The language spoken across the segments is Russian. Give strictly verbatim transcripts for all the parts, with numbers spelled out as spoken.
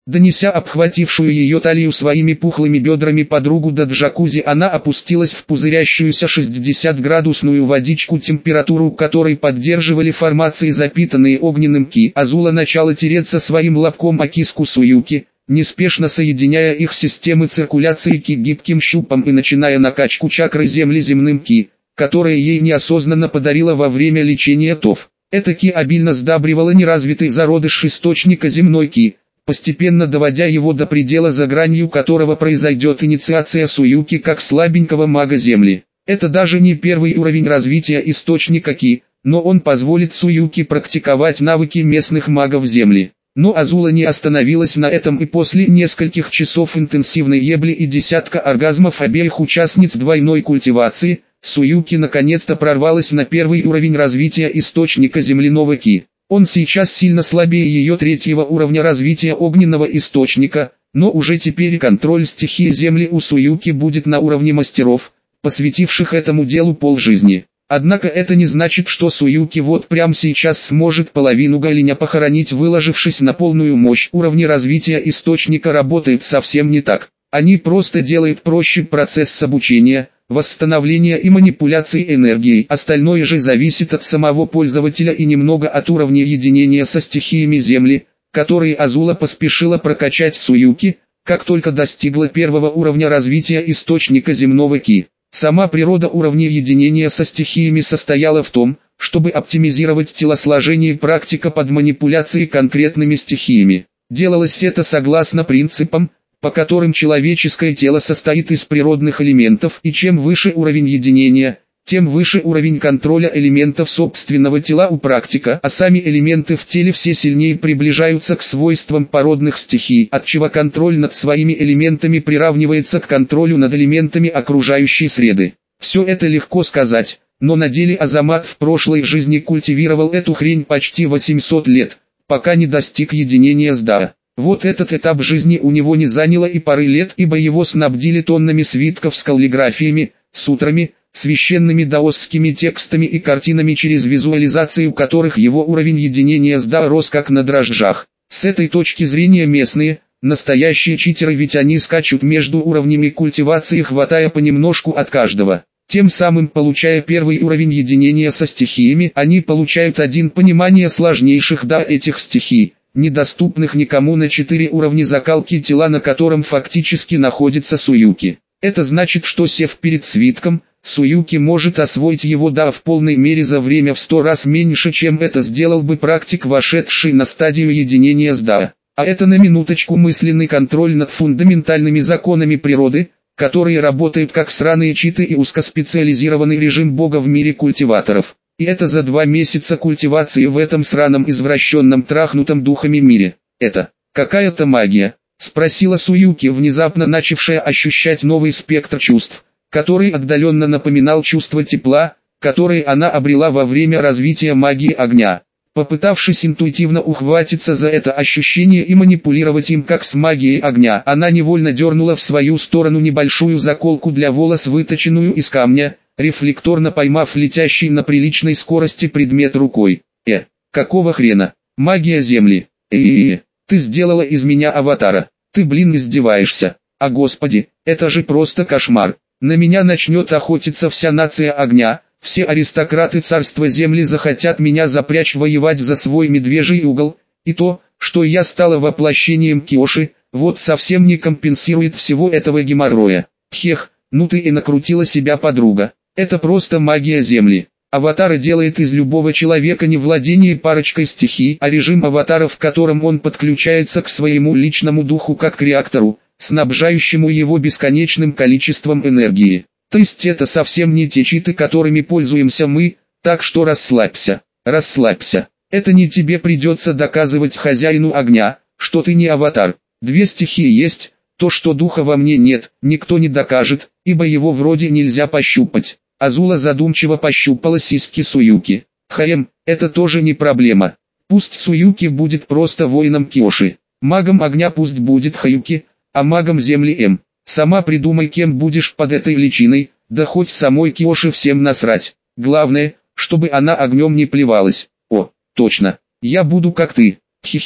Донеся обхватившую ее талию своими пухлыми бедрами подругу до джакузи, она опустилась в пузырящуюся шестидесятиградусную водичку, температуру которой поддерживали формации, запитанные огненным ки. Азула начала тереться своим лобком о киску Суюки, неспешно соединяя их системы циркуляции ки гибким щупом и начиная накачку чакры земли земным ки, которое ей неосознанно подарила во время лечения ТОВ. Это ки обильно сдабривало неразвитый зародыш источника земной ки, постепенно доводя его до предела, за гранью которого произойдет инициация Суюки как слабенького мага Земли. Это даже не первый уровень развития источника ки, но он позволит Суюки практиковать навыки местных магов Земли. Но Азула не остановилась на этом, и после нескольких часов интенсивной ебли и десятка оргазмов обеих участниц двойной культивации, Суюки наконец-то прорвалась на первый уровень развития источника земляного ки. Он сейчас сильно слабее ее третьего уровня развития огненного источника, но уже теперь контроль стихии земли у Суюки будет на уровне мастеров, посвятивших этому делу полжизни. Однако это не значит, что Суюки вот прямо сейчас сможет половину Галиня похоронить, выложившись на полную мощь. Уровни развития источника работают совсем не так. Они просто делают проще процесс обучения, восстановления и манипуляции энергией. Остальное же зависит от самого пользователя и немного от уровня единения со стихиями Земли, которые Азула поспешила прокачать Суюки, как только достигла первого уровня развития источника земного ки. Сама природа уровня единения со стихиями состояла в том, чтобы оптимизировать телосложение, практика под манипуляцией конкретными стихиями. Делалось это согласно принципам, по которым человеческое тело состоит из природных элементов, и чем выше уровень единения, тем выше уровень контроля элементов собственного тела у практика, а сами элементы в теле все сильнее приближаются к свойствам породных стихий, отчего контроль над своими элементами приравнивается к контролю над элементами окружающей среды. Все это легко сказать, но на деле Азамат в прошлой жизни культивировал эту хрень почти восемьсот лет, пока не достиг единения с Дао. Вот этот этап жизни у него не заняло и пары лет, ибо его снабдили тоннами свитков с каллиграфиями, сутрами, священными даосскими текстами и картинами, через визуализацию которых его уровень единения с Дао рос как на дрожжах. С этой точки зрения местные, настоящие читеры, ведь они скачут между уровнями культивации, хватая понемножку от каждого. Тем самым, получая первый уровень единения со стихиями, они получают один понимание сложнейших Дао этих стихий, недоступных никому на четыре уровня закалки тела, на котором фактически находится Суюки. Это значит, что сев перед свитком, Суюки может освоить его Дао в полной мере за время в сто раз меньше, чем это сделал бы практик, вошедший на стадию единения с Дао. А это на минуточку мысленный контроль над фундаментальными законами природы, которые работают как сраные читы, и узкоспециализированный режим бога в мире культиваторов. И это за два месяца культивации в этом сраном, извращенном, трахнутом духами мире. Это какая-то магия, спросила Суюки, внезапно начавшая ощущать новый спектр чувств, который отдаленно напоминал чувство тепла, которое она обрела во время развития магии огня. Попытавшись интуитивно ухватиться за это ощущение и манипулировать им как с магией огня, она невольно дернула в свою сторону небольшую заколку для волос, выточенную из камня, рефлекторно поймав летящий на приличной скорости предмет рукой. Э, какого хрена? Магия Земли. Э-э-э, ты сделала из меня аватара. Ты, блин, издеваешься. А господи, это же просто кошмар. На меня начнет охотиться вся нация огня. Все аристократы царства Земли захотят меня запрячь воевать за свой медвежий угол. И то, что я стала воплощением Киоши, вот совсем не компенсирует всего этого геморроя. Хех, ну ты и накрутила себя, подруга. Это просто магия Земли. Аватара делает из любого человека не владение парочкой стихий, а режим аватара, в котором он подключается к своему личному духу как к реактору, снабжающему его бесконечным количеством энергии. То есть это совсем не те читы, которыми пользуемся мы, так что расслабься, расслабься. Это не тебе придется доказывать хозяину огня, что ты не аватар. Две стихии есть, то, что духа во мне нет, никто не докажет, ибо его вроде нельзя пощупать. Азула задумчиво пощупала сиськи Суюки. Хаем, это тоже не проблема. Пусть Суюки будет просто воином Киоши. Магом огня пусть будет Хаюки, а магом земли М. Сама придумай, кем будешь под этой личиной, да хоть самой Киоши всем насрать. Главное, чтобы она огнем не плевалась. О, точно, я буду как ты. Хихи,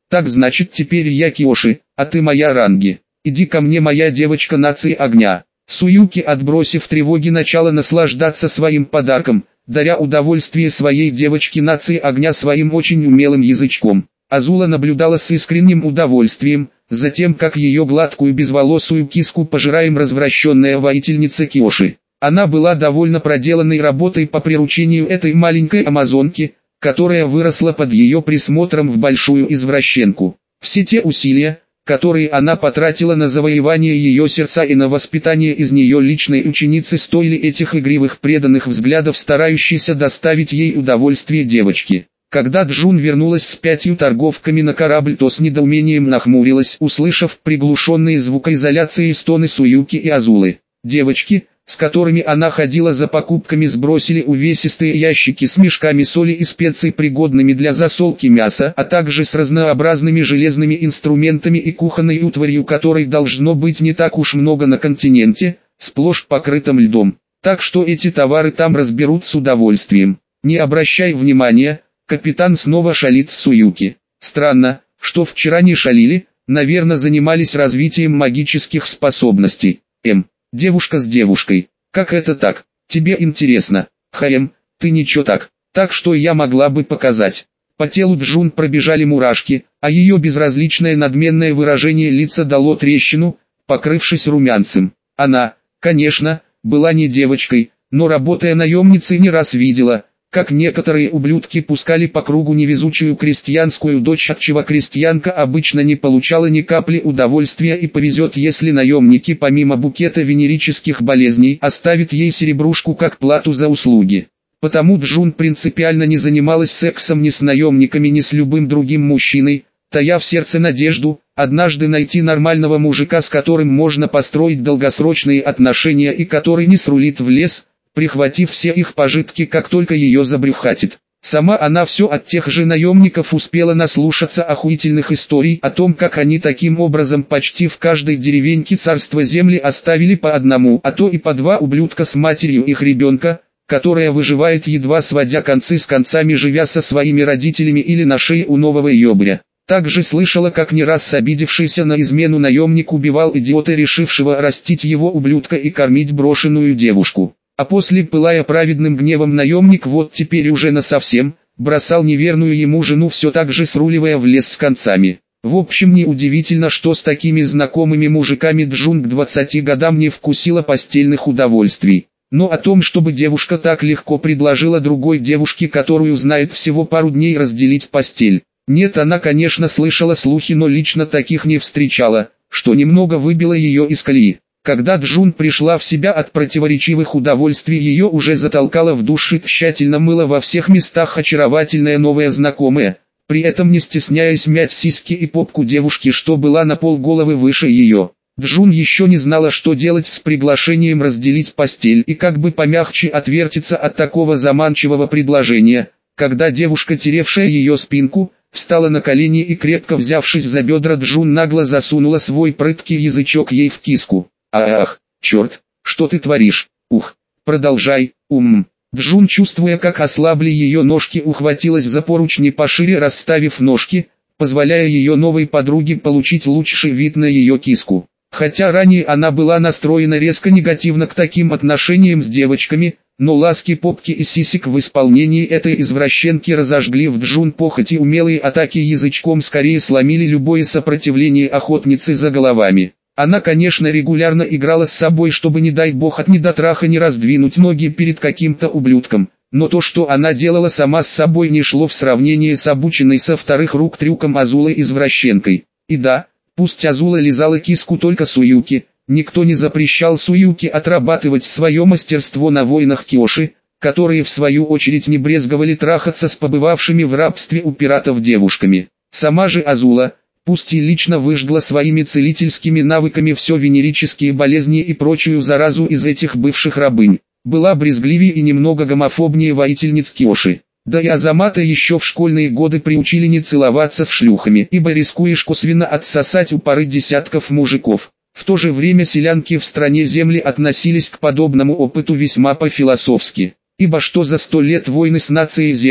Так значит теперь я Киоши, а ты моя Ранги. Иди ко мне, моя девочка нации огня. Суюки, отбросив тревоги, начала наслаждаться своим подарком, даря удовольствие своей девочке нации огня своим очень умелым язычком. Азула наблюдала с искренним удовольствием, за тем как ее гладкую безволосую киску пожираем развращенная воительница Киоши. Она была довольно проделанной работой по приручению этой маленькой амазонки, которая выросла под ее присмотром в большую извращенку. Все те усилия, которые она потратила на завоевание ее сердца и на воспитание из нее личной ученицы, стоили этих игривых преданных взглядов, старающейся доставить ей удовольствие девочки. Когда Джун вернулась с пятью торговками на корабль, то с недоумением нахмурилась, услышав приглушенные звукоизоляцией стоны Суюки и Азулы. Девочки, с которыми она ходила за покупками, сбросили увесистые ящики с мешками соли и специй, пригодными для засолки мяса, а также с разнообразными железными инструментами и кухонной утварью, которой должно быть не так уж много на континенте, сплошь покрытым льдом. Так что эти товары там разберут с удовольствием. Не обращай внимания, капитан снова шалит с Суюки. Странно, что вчера не шалили, наверное занимались развитием магических способностей. М. Девушка с девушкой. Как это так? Тебе интересно? Хаем, ты ничего так. Так что я могла бы показать. По телу Джун пробежали мурашки, а ее безразличное надменное выражение лица дало трещину, покрывшись румянцем. Она, конечно, была не девочкой, но работая наемницей не раз видела, как некоторые ублюдки пускали по кругу невезучую крестьянскую дочь, отчего крестьянка обычно не получала ни капли удовольствия, и повезет, если наемники помимо букета венерических болезней оставят ей серебрушку как плату за услуги. Потому Джун принципиально не занималась сексом ни с наемниками, ни с любым другим мужчиной, тая в сердце надежду однажды найти нормального мужика, с которым можно построить долгосрочные отношения и который не срулит в лес, прихватив все их пожитки, как только ее забрюхатит. Сама она все от тех же наемников успела наслушаться охуительных историй о том, как они таким образом почти в каждой деревеньке царства земли оставили по одному, а то и по два ублюдка с матерью их ребенка, которая выживает, едва сводя концы с концами, живя со своими родителями или на шее у нового ёбря. Также слышала, как не раз обидевшийся на измену наемник убивал идиота, решившего растить его ублюдка и кормить брошенную девушку. А после, пылая праведным гневом, наемник вот теперь уже насовсем бросал неверную ему жену, все так же сруливая в лес с концами. В общем, неудивительно, что с такими знакомыми мужиками Джун к двадцати годам не вкусила постельных удовольствий. Но о том, чтобы девушка так легко предложила другой девушке, которую знает всего пару дней, разделить постель. Нет, она, конечно, слышала слухи, но лично таких не встречала, что немного выбило ее из колеи. Когда Джун пришла в себя от противоречивых удовольствий, ее уже затолкала в душ и тщательно мыла во всех местах очаровательная новая знакомая, при этом не стесняясь мять сиськи и попку девушки, что была на полголовы выше ее. Джун еще не знала, что делать с приглашением разделить постель и как бы помягче отвертеться от такого заманчивого предложения, когда девушка, теревшая ее спинку, встала на колени и, крепко взявшись за бедра, Джун нагло засунула свой прыткий язычок ей в киску. «Ах, черт, что ты творишь? Ух, продолжай, ум». Джун, чувствуя, как ослабли ее ножки, ухватилась за поручни пошире, расставив ножки, позволяя ее новой подруге получить лучший вид на ее киску. Хотя ранее она была настроена резко негативно к таким отношениям с девочками, но ласки попки и сисек в исполнении этой извращенки разожгли в Джун похоть, и умелые атаки язычком скорее сломили любое сопротивление охотницы за головами. Она, конечно, регулярно играла с собой, чтобы, не дай бог, от недотраха не раздвинуть ноги перед каким-то ублюдком, но то, что она делала сама с собой, не шло в сравнение с обученной со вторых рук трюком Азулы-извращенкой. И да, пусть Азула лизала киску только Суюки, никто не запрещал Суюки отрабатывать свое мастерство на воинах Киоши, которые в свою очередь не брезговали трахаться с побывавшими в рабстве у пиратов девушками. Сама же Азула, пусть и лично выжгла своими целительскими навыками все венерические болезни и прочую заразу из этих бывших рабынь, была брезгливее и немного гомофобнее воительниц Киоши. Да и Азамата еще в школьные годы приучили не целоваться с шлюхами, ибо рискуешь косвенно отсосать у пары десятков мужиков. В то же время селянки в стране земли относились к подобному опыту весьма по-философски, ибо что за сто лет войны с нацией земли,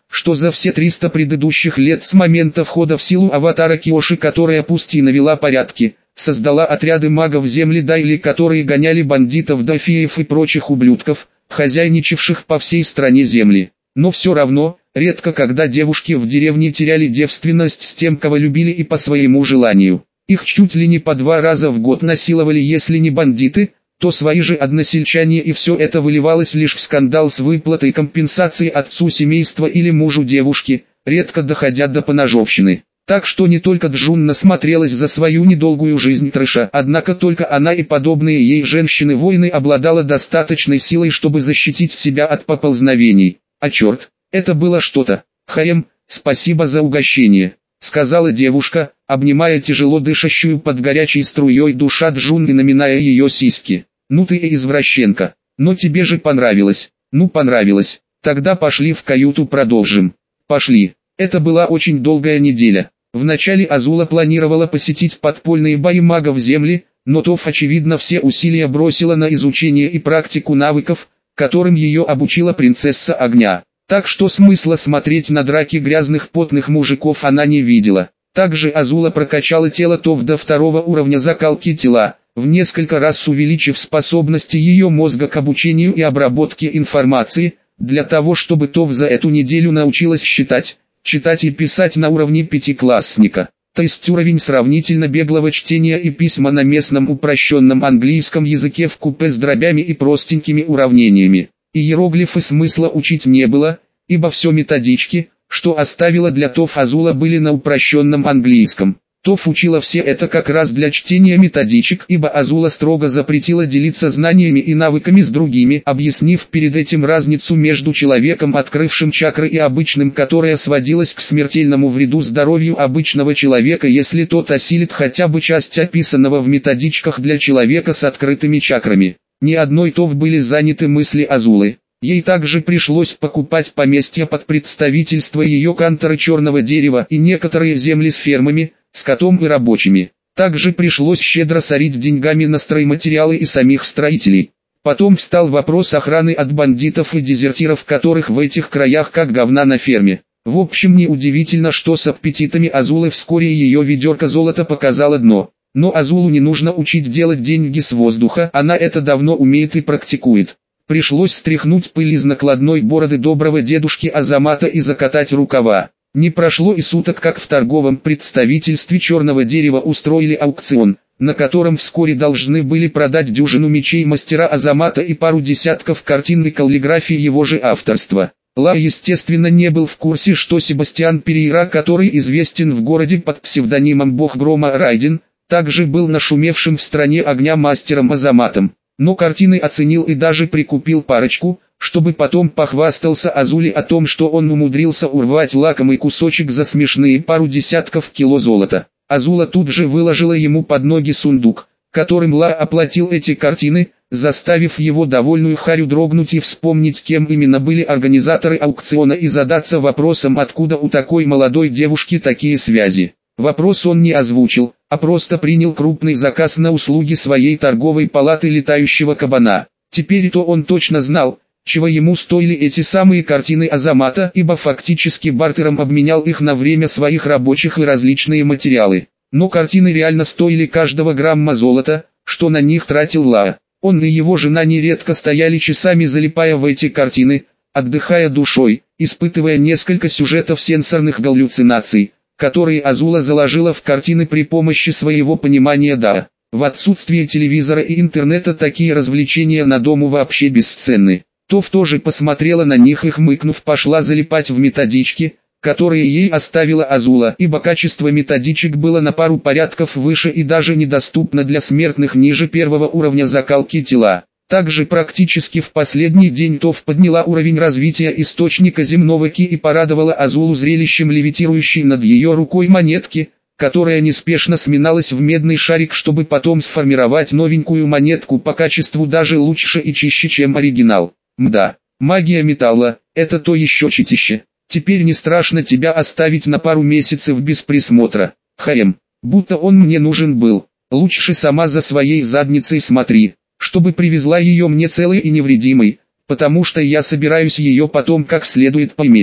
что за все триста предыдущих лет с момента входа в силу аватара Киоши, которая пусть и навела порядки, создала отряды магов земли Дайли, которые гоняли бандитов, дофиев и прочих ублюдков, хозяйничавших по всей стране земли. Но все равно, редко когда девушки в деревне теряли девственность с тем, кого любили, и по своему желанию. Их чуть ли не по два раза в год насиловали, если не бандиты, то свои же односельчане, и все это выливалось лишь в скандал с выплатой компенсации отцу семейства или мужу девушки, редко доходя до поножовщины. Так что не только Джун насмотрелась за свою недолгую жизнь трэша, однако только она и подобные ей женщины-воины обладала достаточной силой, чтобы защитить себя от поползновений. А черт, это было что-то. «Хаем, спасибо за угощение», — сказала девушка, обнимая тяжело дышащую под горячей струей душа Джун и наминая ее сиськи. «Ну ты и извращенка. Но тебе же понравилось». «Ну понравилось. Тогда пошли в каюту, продолжим». «Пошли». Это была очень долгая неделя. Вначале Азула планировала посетить подпольные бои магов земли, но Тоф очевидно все усилия бросила на изучение и практику навыков, которым ее обучила принцесса огня. Так что смысла смотреть на драки грязных потных мужиков она не видела. Также Азула прокачала тело Тоф до второго уровня закалки тела, в несколько раз увеличив способности ее мозга к обучению и обработке информации, для того чтобы Тоф за эту неделю научилась считать, читать и писать на уровне пятиклассника. То есть уровень сравнительно беглого чтения и письма на местном упрощенном английском языке вкупе с дробями и простенькими уравнениями. Иероглифы смысла учить не было, ибо все методички, что оставила для Тоф Азула, были на упрощенном английском. Тоф учила все это как раз для чтения методичек, ибо Азула строго запретила делиться знаниями и навыками с другими, объяснив перед этим разницу между человеком, открывшим чакры, и обычным, которая сводилась к смертельному вреду здоровью обычного человека, если тот осилит хотя бы часть описанного в методичках для человека с открытыми чакрами. Ни одной Тоф были заняты мысли Азулы. Ей также пришлось покупать поместья под представительство ее канторы черного дерева и некоторые земли с фермами, скотом и рабочими. Также пришлось щедро сорить деньгами на стройматериалы и самих строителей. Потом встал вопрос охраны от бандитов и дезертиров, которых в этих краях как говна на ферме. В общем, неудивительно, что с аппетитами Азулы вскоре ее ведерко золота показало дно. Но Азулу не нужно учить делать деньги с воздуха, она это давно умеет и практикует. Пришлось стряхнуть пыль из накладной бороды доброго дедушки Азамата и закатать рукава. Не прошло и суток, как в торговом представительстве черного дерева устроили аукцион, на котором вскоре должны были продать дюжину мечей мастера Азамата и пару десятков картин и каллиграфии его же авторства. Ла, естественно, не был в курсе, что Себастьян Перейра, который известен в городе под псевдонимом Бог Грома Райден, также был нашумевшим в стране огня мастером Азаматом. Но картины оценил и даже прикупил парочку, чтобы потом похвастался Азуле о том, что он умудрился урвать лакомый кусочек за смешные пару десятков кило золота. Азула тут же выложила ему под ноги сундук, которым Ла оплатил эти картины, заставив его довольную Харю дрогнуть и вспомнить, кем именно были организаторы аукциона, и задаться вопросом, откуда у такой молодой девушки такие связи. Вопрос он не озвучил, а просто принял крупный заказ на услуги своей торговой палаты летающего кабана. Теперь-то он точно знал, чего ему стоили эти самые картины Азамата, ибо фактически бартером обменял их на время своих рабочих и различные материалы. Но картины реально стоили каждого грамма золота, что на них тратил Ла. Он и его жена нередко стояли часами, залипая в эти картины, отдыхая душой, испытывая несколько сюжетов сенсорных галлюцинаций, которые Азула заложила в картины при помощи своего понимания да. В отсутствие телевизора и интернета такие развлечения на дому вообще бесценны. Тоф тоже посмотрела на них и, хмыкнув, пошла залипать в методички, которые ей оставила Азула, ибо качество методичек было на пару порядков выше и даже недоступно для смертных ниже первого уровня закалки тела. Также практически в последний день Тоф подняла уровень развития источника земного ки и порадовала Азулу зрелищем левитирующей над ее рукой монетки, которая неспешно сминалась в медный шарик, чтобы потом сформировать новенькую монетку по качеству даже лучше и чище, чем оригинал. Мда, магия металла, это то еще читище. Теперь не страшно тебя оставить на пару месяцев без присмотра. Хаем, будто он мне нужен был. Лучше сама за своей задницей смотри, чтобы привезла ее мне целой и невредимой, потому что я собираюсь ее потом как следует поиметь.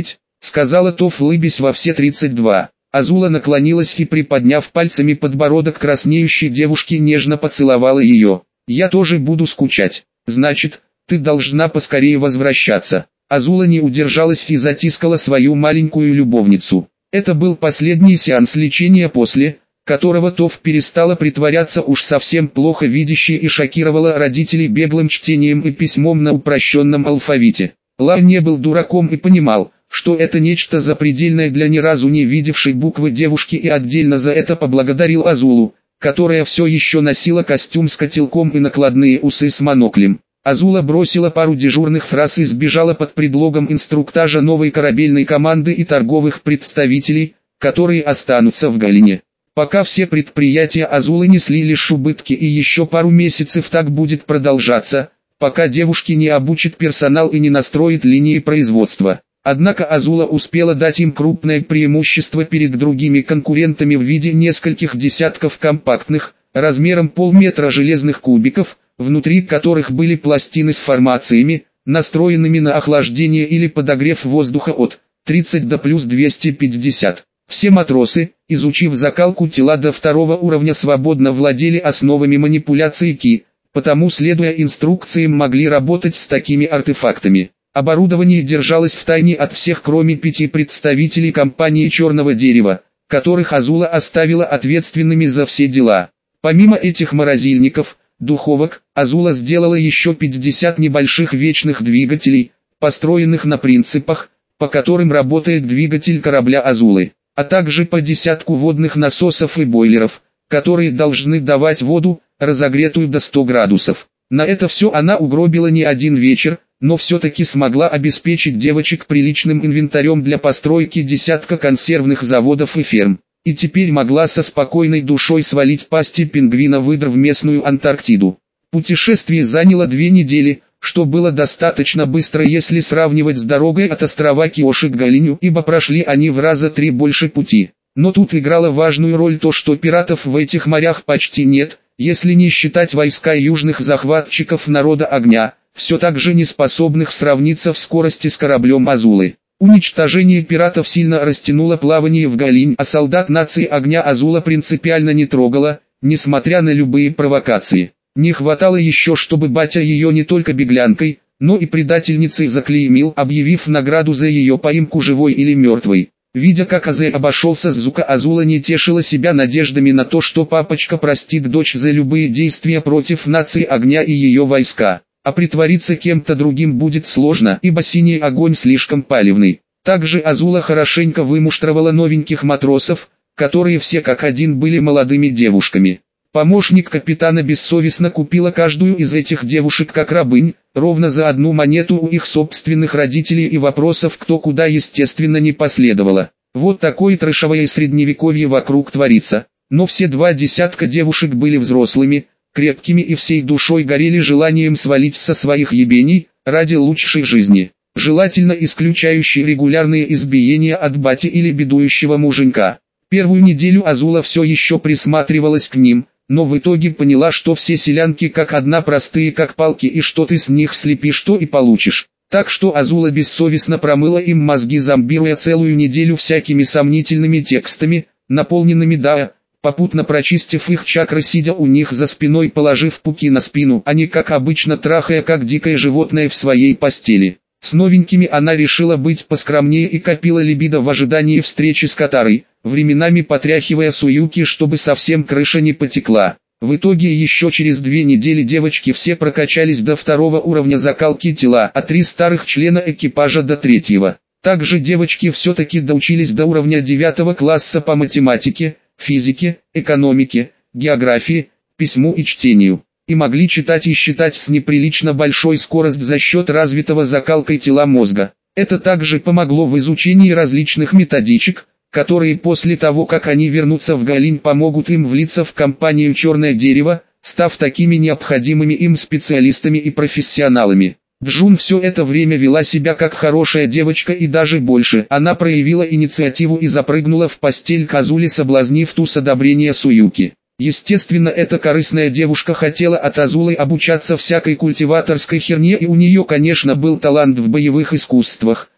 сказала Тоф, улыбясь во все тридцать два. Азула наклонилась и, приподняв пальцами подбородок краснеющей девушки, нежно поцеловала ее. «Я тоже буду скучать. Значит, ты должна поскорее возвращаться». Азула не удержалась и затискала свою маленькую любовницу. Это был последний сеанс лечения, после которого Тоф перестала притворяться уж совсем плохо видящей и шокировала родителей беглым чтением и письмом на упрощенном алфавите. Ла не был дураком и понимал, что это нечто запредельное для ни разу не видевшей буквы девушки, и отдельно за это поблагодарил Азулу, которая все еще носила костюм с котелком и накладные усы с моноклем. Азула бросила пару дежурных фраз и сбежала под предлогом инструктажа новой корабельной команды и торговых представителей, которые останутся в Галине. Пока все предприятия Азулы несли лишь убытки, и еще пару месяцев так будет продолжаться, пока девушки не обучат персонал и не настроит линии производства. Однако Азула успела дать им крупное преимущество перед другими конкурентами в виде нескольких десятков компактных, размером полметра железных кубиков, внутри которых были пластины с формациями, настроенными на охлаждение или подогрев воздуха от тридцати до плюс двухсот пятидесяти. Все матросы, изучив закалку тела до второго уровня, свободно владели основами манипуляции Ки, потому, следуя инструкциям, могли работать с такими артефактами. Оборудование держалось в тайне от всех, кроме пяти представителей компании «Черного дерева», которых Азула оставила ответственными за все дела. Помимо этих морозильников, духовок, Азула сделала еще пятьдесят небольших вечных двигателей, построенных на принципах, по которым работает двигатель корабля Азулы, а также по десятку водных насосов и бойлеров, которые должны давать воду, разогретую до ста градусов. На это все она угробила не один вечер, но все-таки смогла обеспечить девочек приличным инвентарем для постройки десятка консервных заводов и ферм, и теперь могла со спокойной душой свалить пасти пингвина-выдр в местную Антарктиду. Путешествие заняло две недели, что было достаточно быстро, если сравнивать с дорогой от острова Киоши к Галиню, ибо прошли они в раза три больше пути. Но тут играло важную роль то, что пиратов в этих морях почти нет, если не считать войска южных захватчиков народа огня, все так же не способных сравниться в скорости с кораблем Азулы. Уничтожение пиратов сильно растянуло плавание в Галинь, а солдат нации огня Азула принципиально не трогала, несмотря на любые провокации. Не хватало еще, чтобы батя ее не только беглянкой, но и предательницей заклеймил, объявив награду за ее поимку живой или мертвой. Видя, как Азе обошелся с Зука, Азула не тешила себя надеждами на то, что папочка простит дочь за любые действия против нации огня и ее войска. А притвориться кем-то другим будет сложно, ибо синий огонь слишком палевный. Также Азула хорошенько вымуштровала новеньких матросов, которые все как один были молодыми девушками. Помощник капитана бессовестно купила каждую из этих девушек как рабынь, ровно за одну монету у их собственных родителей, и вопросов кто куда естественно не последовало. Вот такое трэшевое средневековье вокруг творится. Но все два десятка девушек были взрослыми, крепкими и всей душой горели желанием свалить со своих ебений, ради лучшей жизни, желательно исключающей регулярные избиения от бати или бедующего муженька. Первую неделю Азула все еще присматривалась к ним, но в итоге поняла, что все селянки как одна простые как палки, и что ты с них слепишь, то и получишь. Так что Азула бессовестно промыла им мозги, зомбируя целую неделю всякими сомнительными текстами, наполненными да, попутно прочистив их чакры, сидя у них за спиной, положив пуки на спину, а не как обычно трахая как дикое животное в своей постели. С новенькими она решила быть поскромнее и копила либидо в ожидании встречи с Катарой, временами потряхивая Суюки, чтобы совсем крыша не потекла. В итоге еще через две недели девочки все прокачались до второго уровня закалки тела, а три старых члена экипажа до третьего. Также девочки все-таки доучились до уровня девятого класса по математике, физике, экономике, географии, письму и чтению, и могли читать и считать с неприлично большой скоростью за счет развитого закалкой тела мозга. Это также помогло в изучении различных методичек, которые после того, как они вернутся в Галинь, помогут им влиться в компанию «Черное дерево», став такими необходимыми им специалистами и профессионалами. Джун все это время вела себя как хорошая девочка, и даже больше. Она проявила инициативу и запрыгнула в постель к Азуле, соблазнив ту с одобрения Суюки. Естественно, эта корыстная девушка хотела от Азулы обучаться всякой культиваторской херне, и у нее, конечно, был талант в боевых искусствах,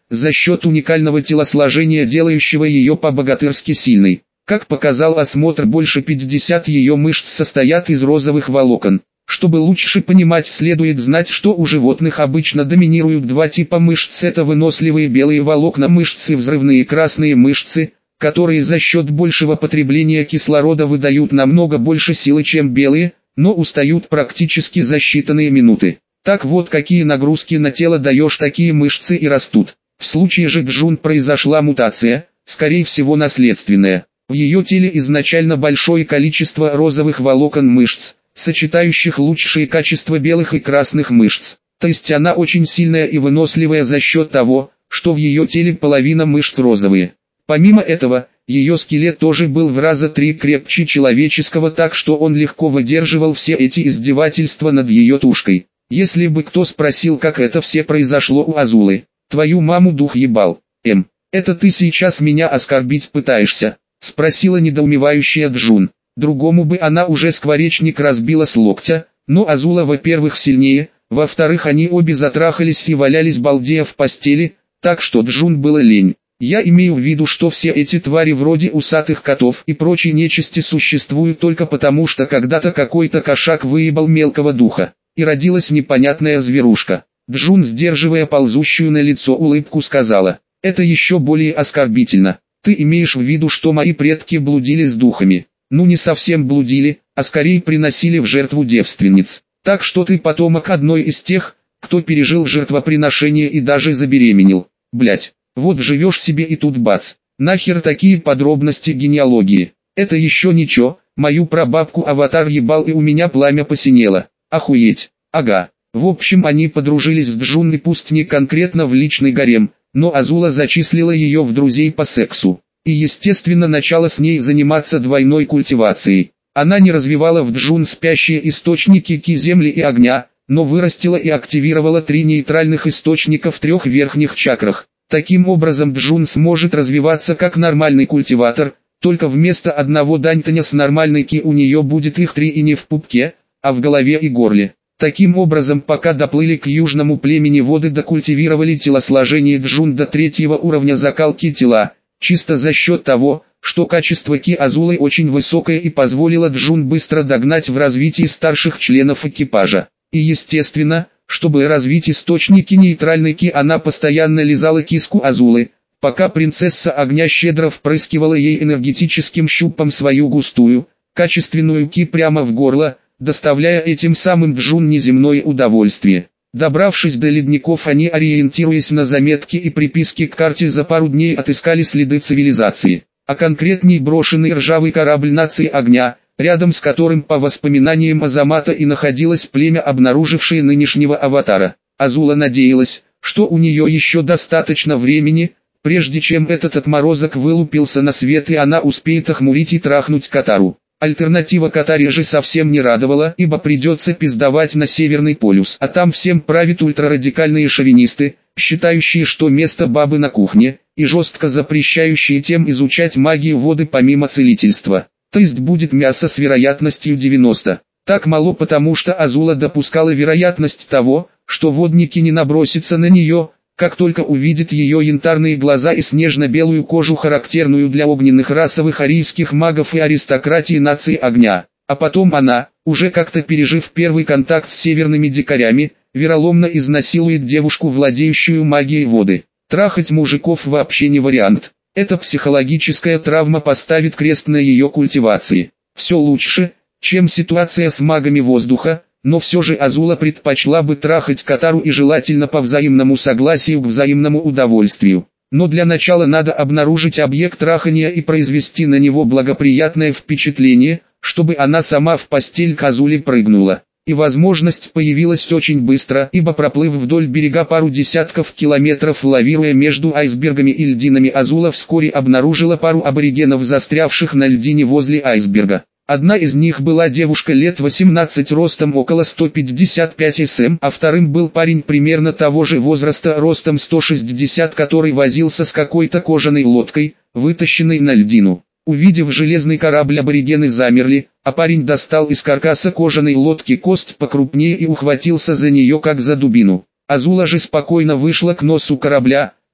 за счет уникального телосложения, делающего ее по-богатырски сильной. Как показал осмотр, больше пятидесяти ее мышц состоят из розовых волокон. Чтобы лучше понимать, следует знать, что у животных обычно доминируют два типа мышц. Это выносливые белые волокна мышцы и взрывные красные мышцы, которые за счет большего потребления кислорода выдают намного больше силы, чем белые, но устают практически за считанные минуты. Так вот, какие нагрузки на тело даешь, такие мышцы и растут. В случае же Джун произошла мутация, скорее всего наследственная. В ее теле изначально большое количество розовых волокон мышц, сочетающих лучшие качества белых и красных мышц. То есть она очень сильная и выносливая за счет того, что в ее теле половина мышц розовые. Помимо этого, ее скелет тоже был в раза три крепче человеческого, так что он легко выдерживал все эти издевательства над ее тушкой. Если бы кто спросил, как это все произошло у Азулы, твою маму дух ебал. Эм, это ты сейчас меня оскорбить пытаешься? Спросила недоумевающая Джун. Другому бы она уже скворечник разбила с локтя, но Азула, во-первых, сильнее, во-вторых, они обе затрахались и валялись балдея в постели, так что Джун было лень. Я имею в виду, что все эти твари вроде усатых котов и прочей нечисти существуют только потому, что когда-то какой-то кошак выебал мелкого духа, и родилась непонятная зверушка. Джун, сдерживая ползущую на лицо улыбку, сказала: «Это еще более оскорбительно. Ты имеешь в виду, что мои предки блудили с духами?» «Ну, не совсем блудили, а скорее приносили в жертву девственниц. Так что ты потомок одной из тех, кто пережил жертвоприношение и даже забеременел. Блять, вот живешь себе и тут бац. Нахер такие подробности генеалогии? Это еще ничего, мою прабабку аватар ебал и у меня пламя посинело. Охуеть, ага». В общем, они подружились с Джун, и пусть не конкретно в личный гарем, но Азула зачислила ее в друзей по сексу. И естественно начала с ней заниматься двойной культивацией. Она не развивала в Джун спящие источники ки, земли и огня, но вырастила и активировала три нейтральных источника в трех верхних чакрах. Таким образом Джун сможет развиваться как нормальный культиватор, только вместо одного дантаня с нормальной ки у нее будет их три, и не в пупке, а в голове и горле. Таким образом, пока доплыли к южному племени воды, докультивировали телосложение Джун до третьего уровня закалки тела, чисто за счет того, что качество ки Азулы очень высокое и позволило Джун быстро догнать в развитии старших членов экипажа. И естественно, чтобы развить источники нейтральной ки, она постоянно лизала киску Азулы, пока принцесса огня щедро впрыскивала ей энергетическим щупом свою густую, качественную ки прямо в горло, доставляя этим самым Джун неземное удовольствие. Добравшись до ледников, они, ориентируясь на заметки и приписки к карте, за пару дней отыскали следы цивилизации, а конкретней брошенный ржавый корабль нации огня, рядом с которым, по воспоминаниям Азамата, и находилось племя, обнаружившее нынешнего аватара. Азула надеялась, что у нее еще достаточно времени, прежде чем этот отморозок вылупился на свет, и она успеет охмурить и трахнуть Катару. Альтернатива Катаре же совсем не радовала, ибо придется пиздовать на Северный полюс, а там всем правят ультрарадикальные шовинисты, считающие, что место бабы на кухне, и жестко запрещающие тем изучать магию воды помимо целительства. То есть будет мясо с вероятностью девяносто. Так мало, потому что Азула допускала вероятность того, что водники не набросятся на нее, как только увидит ее янтарные глаза и снежно-белую кожу, характерную для огненных расовых арийских магов и аристократии нации огня. А потом она, уже как-то пережив первый контакт с северными дикарями, вероломно изнасилует девушку, владеющую магией воды. Трахать мужиков вообще не вариант. Эта психологическая травма поставит крест на ее культивации. Все лучше, чем ситуация с магами воздуха, но все же Азула предпочла бы трахать Катару, и желательно по взаимному согласию, к взаимному удовольствию. Но для начала надо обнаружить объект трахания и произвести на него благоприятное впечатление, чтобы она сама в постель к Азуле прыгнула. И возможность появилась очень быстро, ибо проплыв вдоль берега пару десятков километров, лавируя между айсбергами и льдинами, Азула вскоре обнаружила пару аборигенов, застрявших на льдине возле айсберга. Одна из них была девушка лет восемнадцати, ростом около ста пятидесяти пяти сантиметров, а вторым был парень примерно того же возраста, ростом сто шестьдесят, который возился с какой-то кожаной лодкой, вытащенной на льдину. Увидев железный корабль, аборигены замерли, а парень достал из каркаса кожаной лодки кость покрупнее и ухватился за нее как за дубину. Азула же спокойно вышла к носу корабля,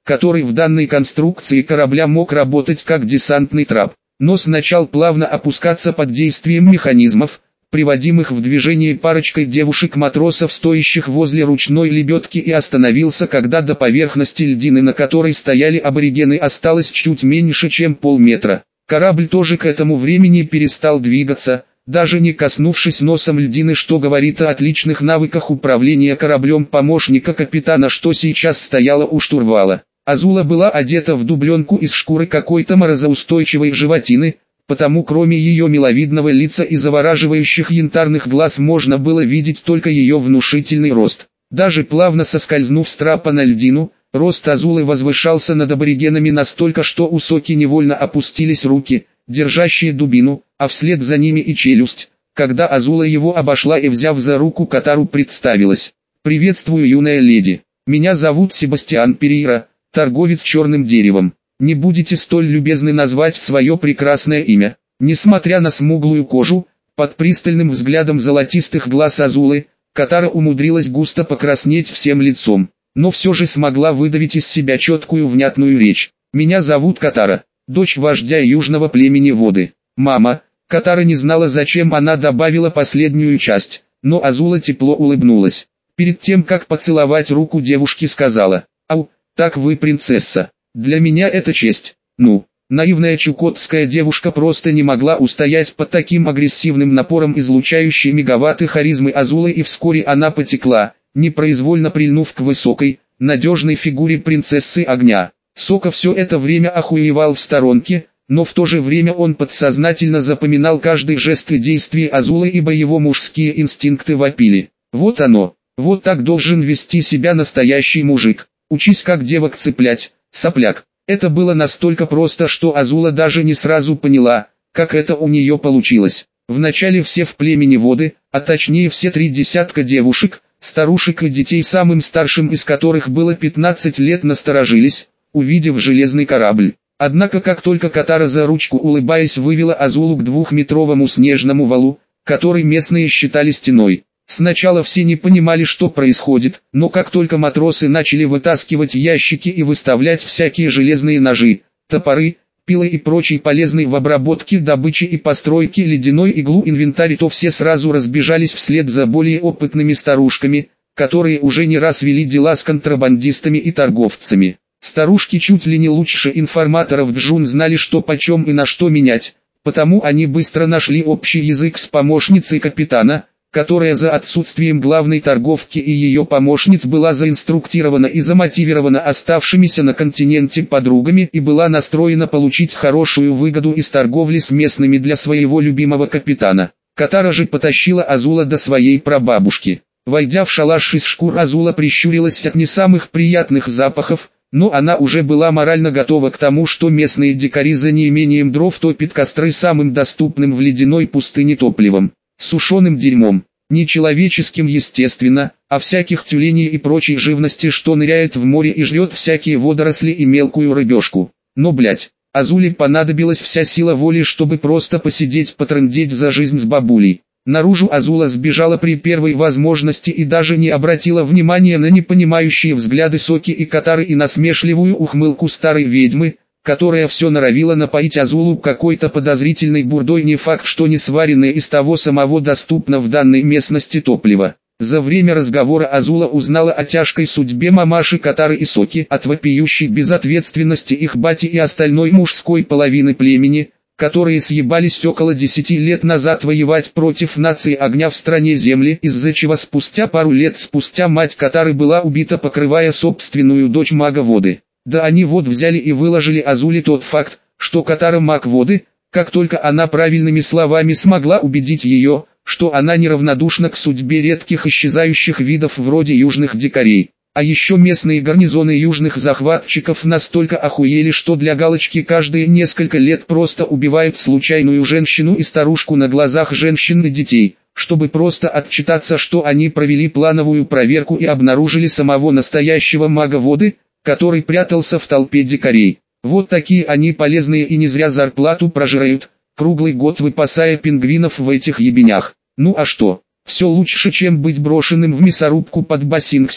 который в данной конструкции корабля мог работать как десантный трап, но сначала плавно опускаться под действием механизмов, приводимых в движение парочкой девушек-матросов, стоящих возле ручной лебедки, и остановился, когда до поверхности льдины, на которой стояли аборигены, осталось чуть меньше, чем полметра. Корабль тоже к этому времени перестал двигаться, даже не коснувшись носом льдины, что говорит о отличных навыках управления кораблем помощника капитана, что сейчас стояла у штурвала. Азула была одета в дубленку из шкуры какой-то морозоустойчивой животины, потому кроме ее миловидного лица и завораживающих янтарных глаз можно было видеть только ее внушительный рост. Даже плавно соскользнув с трапа на льдину, рост Азулы возвышался над аборигенами настолько, что у Соки невольно опустились руки, держащие дубину, а вслед за ними и челюсть, когда Азула его обошла и, взяв за руку Катару, представилась. «Приветствую, юная леди. Меня зовут Себастьян Перейра, торговец черным деревом. Не будете столь любезны назвать свое прекрасное имя?» Несмотря на смуглую кожу, под пристальным взглядом золотистых глаз Азулы, Катара умудрилась густо покраснеть всем лицом, но все же смогла выдавить из себя четкую внятную речь. «Меня зовут Катара, дочь вождя южного племени Воды. Мама». Катара не знала, зачем она добавила последнюю часть, но Азула тепло улыбнулась. Перед тем, как поцеловать руку девушки, сказала: «Ау, так вы принцесса. Для меня это честь». Ну, наивная чукотская девушка просто не могла устоять под таким агрессивным напором излучающей мегаватты харизмы Азулы, и вскоре она потекла, непроизвольно прильнув к высокой, надежной фигуре принцессы огня. Сока все это время охуевал в сторонке, но в то же время он подсознательно запоминал каждый жест и действие Азулы, ибо его мужские инстинкты вопили: «Вот оно, вот так должен вести себя настоящий мужик. Учись как девок цеплять, сопляк». Это было настолько просто, что Азула даже не сразу поняла, как это у нее получилось. Вначале все в племени Воды, а точнее все три десятка девушек, старушек и детей, самым старшим из которых было пятнадцать лет, насторожились, увидев железный корабль. Однако как только Катара за ручку, улыбаясь, вывела Азулу к двухметровому снежному валу, который местные считали стеной, сначала все не понимали, что происходит, но как только матросы начали вытаскивать ящики и выставлять всякие железные ножи, топоры, пилы и прочий полезный в обработке добычи и постройке ледяной иглу инвентарь, то все сразу разбежались вслед за более опытными старушками, которые уже не раз вели дела с контрабандистами и торговцами. Старушки чуть ли не лучше информаторов Джун знали, что почем и на что менять, потому они быстро нашли общий язык с помощницей капитана, которая за отсутствием главной торговки и ее помощниц была заинструктирована и замотивирована оставшимися на континенте подругами и была настроена получить хорошую выгоду из торговли с местными для своего любимого капитана. Катара же потащила Азула до своей прабабушки. Войдя в шалаш из шкур, Азула прищурилась от не самых приятных запахов, но она уже была морально готова к тому, что местные дикари за неимением дров топят костры самым доступным в ледяной пустыне топливом, сушеным дерьмом, не человеческим естественно, а всяких тюленей и прочей живности, что ныряет в море и жрет всякие водоросли и мелкую рыбешку. Но, блять, Азуле понадобилась вся сила воли, чтобы просто посидеть, потрындеть за жизнь с бабулей. Наружу Азула сбежала при первой возможности и даже не обратила внимания на непонимающие взгляды Соки и Катары и насмешливую ухмылку старой ведьмы, которая все норовила напоить Азулу какой-то подозрительной бурдой, не факт, что не сваренное из того самого доступно в данной местности топлива. За время разговора Азула узнала о тяжкой судьбе мамаши Катары и Соки, от вопиющей безответственности их бати и остальной мужской половины племени, которые съебались около десяти лет назад воевать против нации огня в стране земли, из-за чего спустя пару лет спустя мать Катары была убита, покрывая собственную дочь мага воды. Да они вот взяли и выложили Азуле тот факт, что Катара маг воды, как только она правильными словами смогла убедить ее, что она неравнодушна к судьбе редких исчезающих видов вроде южных дикарей. А еще местные гарнизоны южных захватчиков настолько охуели, что для галочки каждые несколько лет просто убивают случайную женщину и старушку на глазах женщин и детей, чтобы просто отчитаться, что они провели плановую проверку и обнаружили самого настоящего мага воды, который прятался в толпе дикарей. Вот такие они полезные и не зря зарплату прожирают, круглый год выпасая пингвинов в этих ебенях. Ну а что, все лучше, чем быть брошенным в мясорубку под Бассинксе,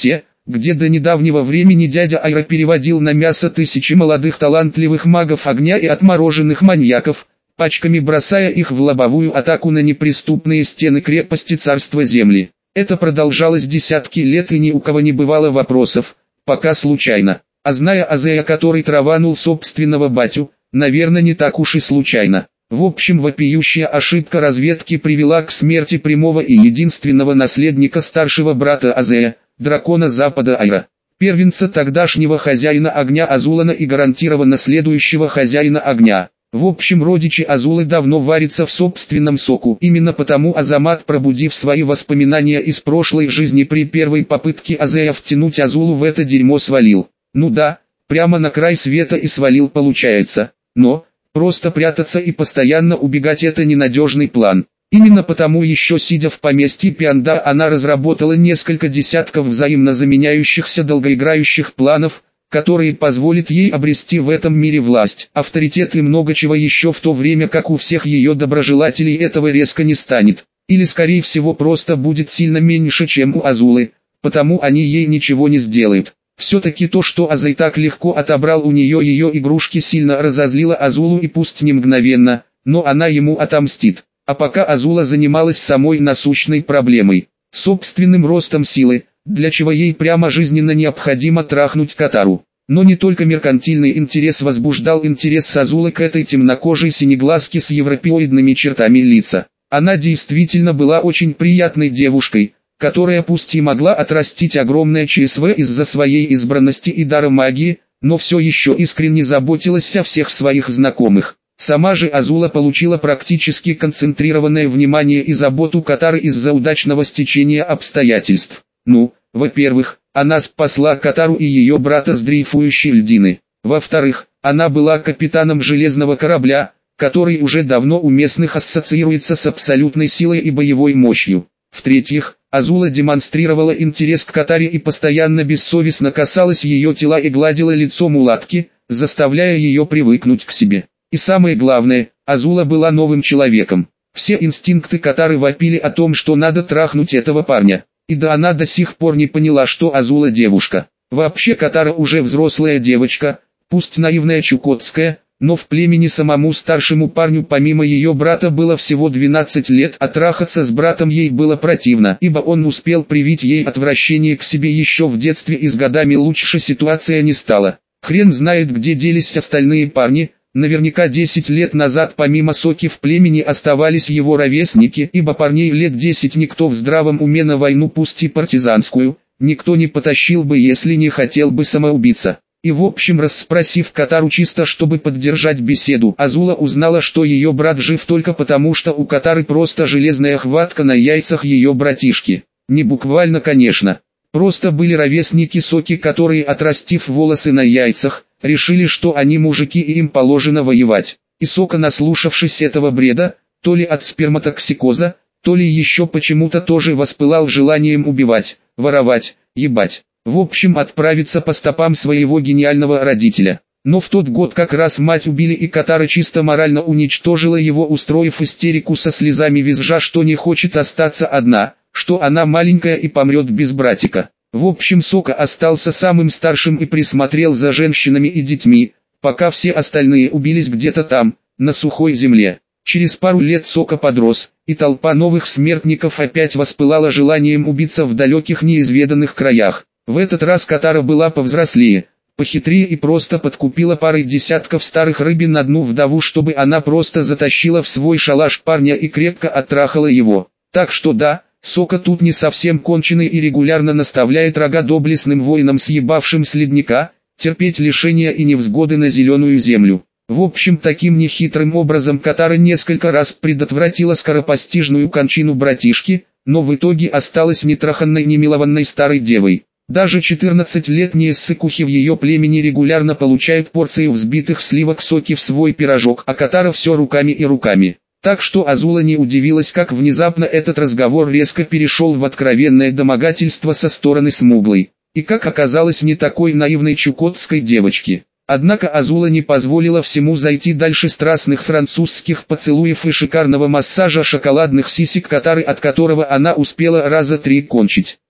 где до недавнего времени дядя Айра переводил на мясо тысячи молодых талантливых магов огня и отмороженных маньяков, пачками бросая их в лобовую атаку на неприступные стены крепости царства земли. Это продолжалось десятки лет и ни у кого не бывало вопросов, пока случайно. А зная Азея, который траванул собственного батю, наверное, не так уж и случайно. В общем, вопиющая ошибка разведки привела к смерти прямого и единственного наследника старшего брата Азея, дракона Запада Айра, первенца тогдашнего хозяина огня Азулана и гарантированно следующего хозяина огня. В общем, родичи Азулы давно варятся в собственном соку. Именно потому Азамат, пробудив свои воспоминания из прошлой жизни, при первой попытке Азея втянуть Азулу в это дерьмо свалил. Ну да, прямо на край света и свалил получается. Но, просто прятаться и постоянно убегать — это ненадежный план. Именно потому, еще сидя в поместье Пианда, она разработала несколько десятков взаимно заменяющихся долгоиграющих планов, которые позволят ей обрести в этом мире власть, авторитет и много чего еще, в то время как у всех ее доброжелателей этого резко не станет. Или скорее всего просто будет сильно меньше, чем у Азулы, потому они ей ничего не сделают. Все-таки то, что Азей так легко отобрал у нее ее игрушки, сильно разозлило Азулу, и пусть не мгновенно, но она ему отомстит. А пока Азула занималась самой насущной проблемой, собственным ростом силы, для чего ей прямо жизненно необходимо трахнуть Катару. Но не только меркантильный интерес возбуждал интерес Азулы к этой темнокожей синеглазке с европеоидными чертами лица. Она действительно была очень приятной девушкой, которая пусть и могла отрастить огромное ЧСВ из-за своей избранности и дара магии, но все еще искренне заботилась о всех своих знакомых. Сама же Азула получила практически концентрированное внимание и заботу Катары из-за удачного стечения обстоятельств. Ну, во-первых, она спасла Катару и ее брата с дрейфующей льдины. Во-вторых, она была капитаном железного корабля, который уже давно у местных ассоциируется с абсолютной силой и боевой мощью. В-третьих, Азула демонстрировала интерес к Катаре и постоянно бессовестно касалась ее тела и гладила лицо мулатки, заставляя ее привыкнуть к себе. И самое главное, Азула была новым человеком. Все инстинкты Катары вопили о том, что надо трахнуть этого парня. И да, она до сих пор не поняла, что Азула девушка. Вообще Катара уже взрослая девочка, пусть наивная чукотская, но в племени самому старшему парню помимо ее брата было всего двенадцать лет, а трахаться с братом ей было противно, ибо он успел привить ей отвращение к себе еще в детстве, и с годами лучше ситуация не стала. Хрен знает, где делись остальные парни. Наверняка десять лет назад помимо Соки в племени оставались его ровесники, ибо парней лет десять никто в здравом уме на войну, пусть и партизанскую, никто не потащил бы, если не хотел бы самоубиться. И в общем, расспросив Катару чисто чтобы поддержать беседу, Азула узнала, что ее брат жив только потому, что у Катары просто железная хватка на яйцах ее братишки. Не буквально, конечно. Просто были ровесники Соки, которые, отрастив волосы на яйцах, решили, что они мужики и им положено воевать. И Сока, наслушавшись этого бреда, то ли от сперматоксикоза, то ли еще почему-то, тоже воспылал желанием убивать, воровать, ебать. В общем, отправиться по стопам своего гениального родителя. Но в тот год как раз мать убили, и Катара чисто морально уничтожила его, устроив истерику со слезами, визжа, что не хочет остаться одна, что она маленькая и помрет без братика. В общем, Сока остался самым старшим и присмотрел за женщинами и детьми, пока все остальные убились где-то там, на сухой земле. Через пару лет Сока подрос, и толпа новых смертников опять воспылала желанием убиться в далеких неизведанных краях. В этот раз Катара была повзрослее, похитрее и просто подкупила парой десятков старых рыбин на дну вдову, чтобы она просто затащила в свой шалаш парня и крепко оттрахала его. Так что да, Сока тут не совсем конченый и регулярно наставляет рога доблестным воинам, съебавшим с ледника, терпеть лишения и невзгоды на зеленую землю. В общем, таким нехитрым образом Катара несколько раз предотвратила скоропостижную кончину братишки, но в итоге осталась нетраханной, немилованной старой девой. Даже четырнадцатилетние ссыкухи в ее племени регулярно получают порции взбитых сливок Соки в свой пирожок, а Катара все руками и руками. Так что Азула не удивилась, как внезапно этот разговор резко перешел в откровенное домогательство со стороны смуглой, и как оказалось, не такой наивной чукотской девочки. Однако Азула не позволила всему зайти дальше страстных французских поцелуев и шикарного массажа шоколадных сисек Катары, от которого она успела раза три кончить.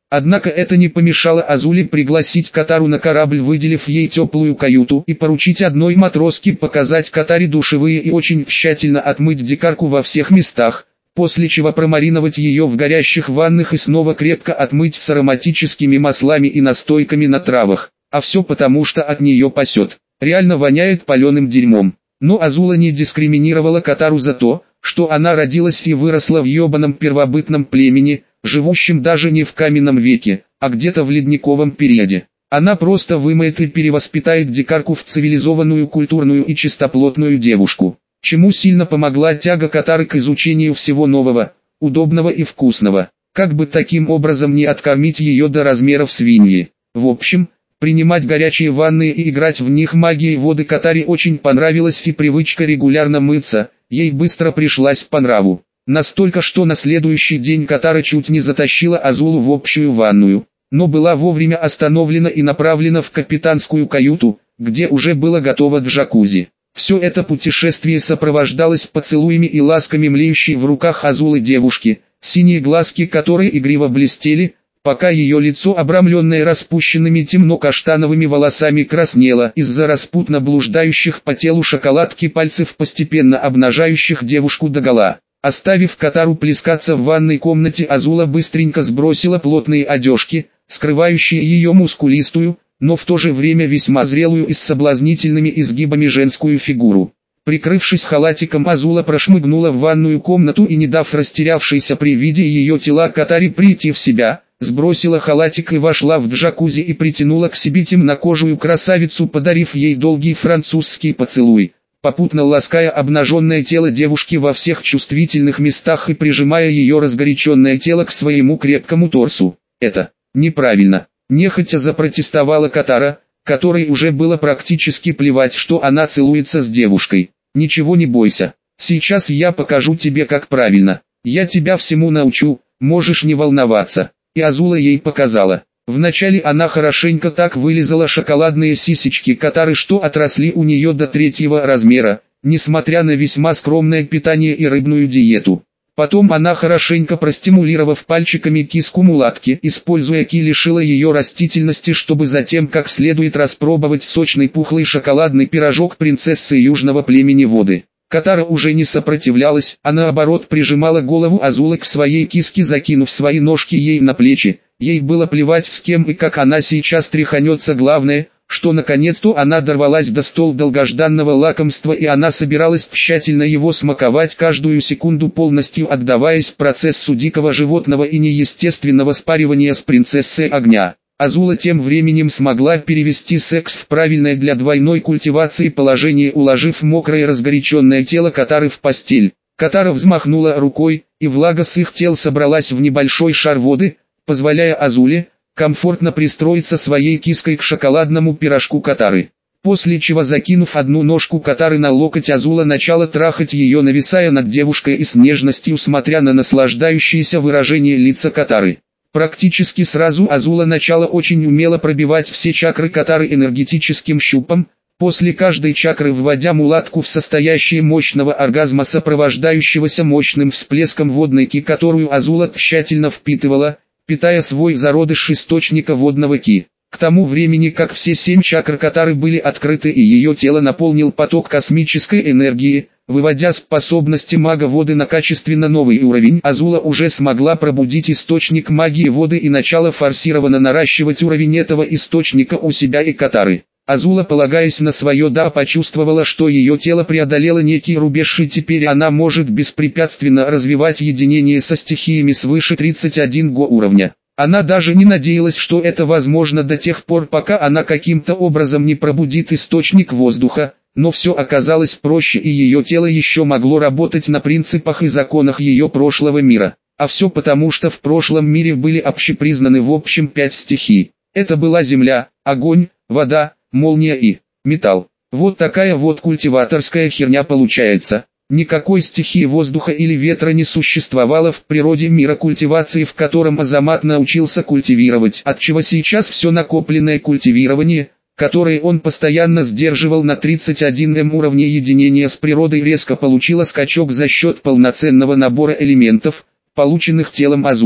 Однако это не помешало Азуле пригласить Катару на корабль, выделив ей теплую каюту, и поручить одной матроске показать Катаре душевые и очень тщательно отмыть дикарку во всех местах, после чего промариновать ее в горящих ваннах и снова крепко отмыть с ароматическими маслами и настойками на травах. А все потому, что от нее пасет. Реально воняет паленым дерьмом. Но Азула не дискриминировала Катару за то, что она родилась и выросла в ебаном первобытном племени, живущем даже не в каменном веке, а где-то в ледниковом периоде. Она просто вымоет и перевоспитает дикарку в цивилизованную, культурную и чистоплотную девушку. Чему сильно помогла тяга Катары к изучению всего нового, удобного и вкусного. Как бы таким образом не откормить ее до размеров свиньи. В общем, принимать горячие ванны и играть в них магией воды Катаре очень понравилась, и привычка регулярно мыться ей быстро пришлась по нраву. Настолько, что на следующий день Катара чуть не затащила Азулу в общую ванную, но была вовремя остановлена и направлена в капитанскую каюту, где уже было готово джакузи. Все это путешествие сопровождалось поцелуями и ласками млеющей в руках Азулы девушки, синие глазки которой игриво блестели, пока ее лицо, обрамленное распущенными темно-каштановыми волосами, краснело из-за распутно блуждающих по телу шоколадки пальцев, постепенно обнажающих девушку догола. Оставив Катару плескаться в ванной комнате, Азула быстренько сбросила плотные одежки, скрывающие ее мускулистую, но в то же время весьма зрелую и с соблазнительными изгибами женскую фигуру. Прикрывшись халатиком, Азула прошмыгнула в ванную комнату и, не дав растерявшейся при виде ее тела Катаре прийти в себя, сбросила халатик и вошла в джакузи и притянула к себе темнокожую красавицу, подарив ей долгий французский поцелуй, попутно лаская обнаженное тело девушки во всех чувствительных местах и прижимая ее разгоряченное тело к своему крепкому торсу. «Это неправильно», — нехотя запротестовала Катара, которой уже было практически плевать, что она целуется с девушкой. «Ничего не бойся, сейчас я покажу тебе, как правильно, я тебя всему научу, можешь не волноваться». И Азула ей показала. Вначале она хорошенько так вылизала шоколадные сисечки Катары, что отросли у нее до третьего размера, несмотря на весьма скромное питание и рыбную диету. Потом она, хорошенько простимулировав пальчиками киску мулатки, используя ки, лишила ее растительности, чтобы затем как следует распробовать сочный пухлый шоколадный пирожок принцессы южного племени воды. Катара уже не сопротивлялась, а наоборот прижимала голову Азулы к своей киске, закинув свои ножки ей на плечи. Ей было плевать, с кем и как она сейчас тряханется, главное, что наконец-то она дорвалась до стол долгожданного лакомства, и она собиралась тщательно его смаковать каждую секунду, полностью отдаваясь процессу дикого животного и неестественного спаривания с принцессой огня. Азула тем временем смогла перевести секс в правильное для двойной культивации положение, уложив мокрое разгоряченное тело Катары в постель. Катара взмахнула рукой, и влага с их тел собралась в небольшой шар воды, позволяя Азуле комфортно пристроиться своей киской к шоколадному пирожку Катары. После чего, закинув одну ножку Катары на локоть, Азула начала трахать ее, нависая над девушкой и с нежностью смотря на наслаждающееся выражение лица Катары. Практически сразу Азула начала очень умело пробивать все чакры Катары энергетическим щупом, после каждой чакры вводя мулатку в состоящее мощного оргазма, сопровождающегося мощным всплеском водной ки, которую Азула тщательно впитывала, питая свой зародыш источника водного ки. К тому времени, как все семь чакр Катары были открыты и ее тело наполнил поток космической энергии, выводя способности мага воды на качественно новый уровень, Азула уже смогла пробудить источник магии воды и начала форсированно наращивать уровень этого источника у себя и Катары. Азула, полагаясь на свое «да», почувствовала, что ее тело преодолело некий рубеж, и теперь она может беспрепятственно развивать единение со стихиями свыше тридцати одного го уровня. Она даже не надеялась, что это возможно до тех пор, пока она каким-то образом не пробудит источник воздуха, но все оказалось проще, и ее тело еще могло работать на принципах и законах ее прошлого мира. А все потому, что в прошлом мире были общепризнаны в общем пять стихий. Это была земля, огонь, вода, молния и металл. Вот такая вот культиваторская херня получается. Никакой стихии воздуха или ветра не существовало в природе мира культивации, в котором Азамат научился культивировать, отчего сейчас все накопленное культивирование, которое он постоянно сдерживал на тридцать одном уровне единения с природой, резко получило скачок за счет полноценного набора элементов, полученных телом Азулы.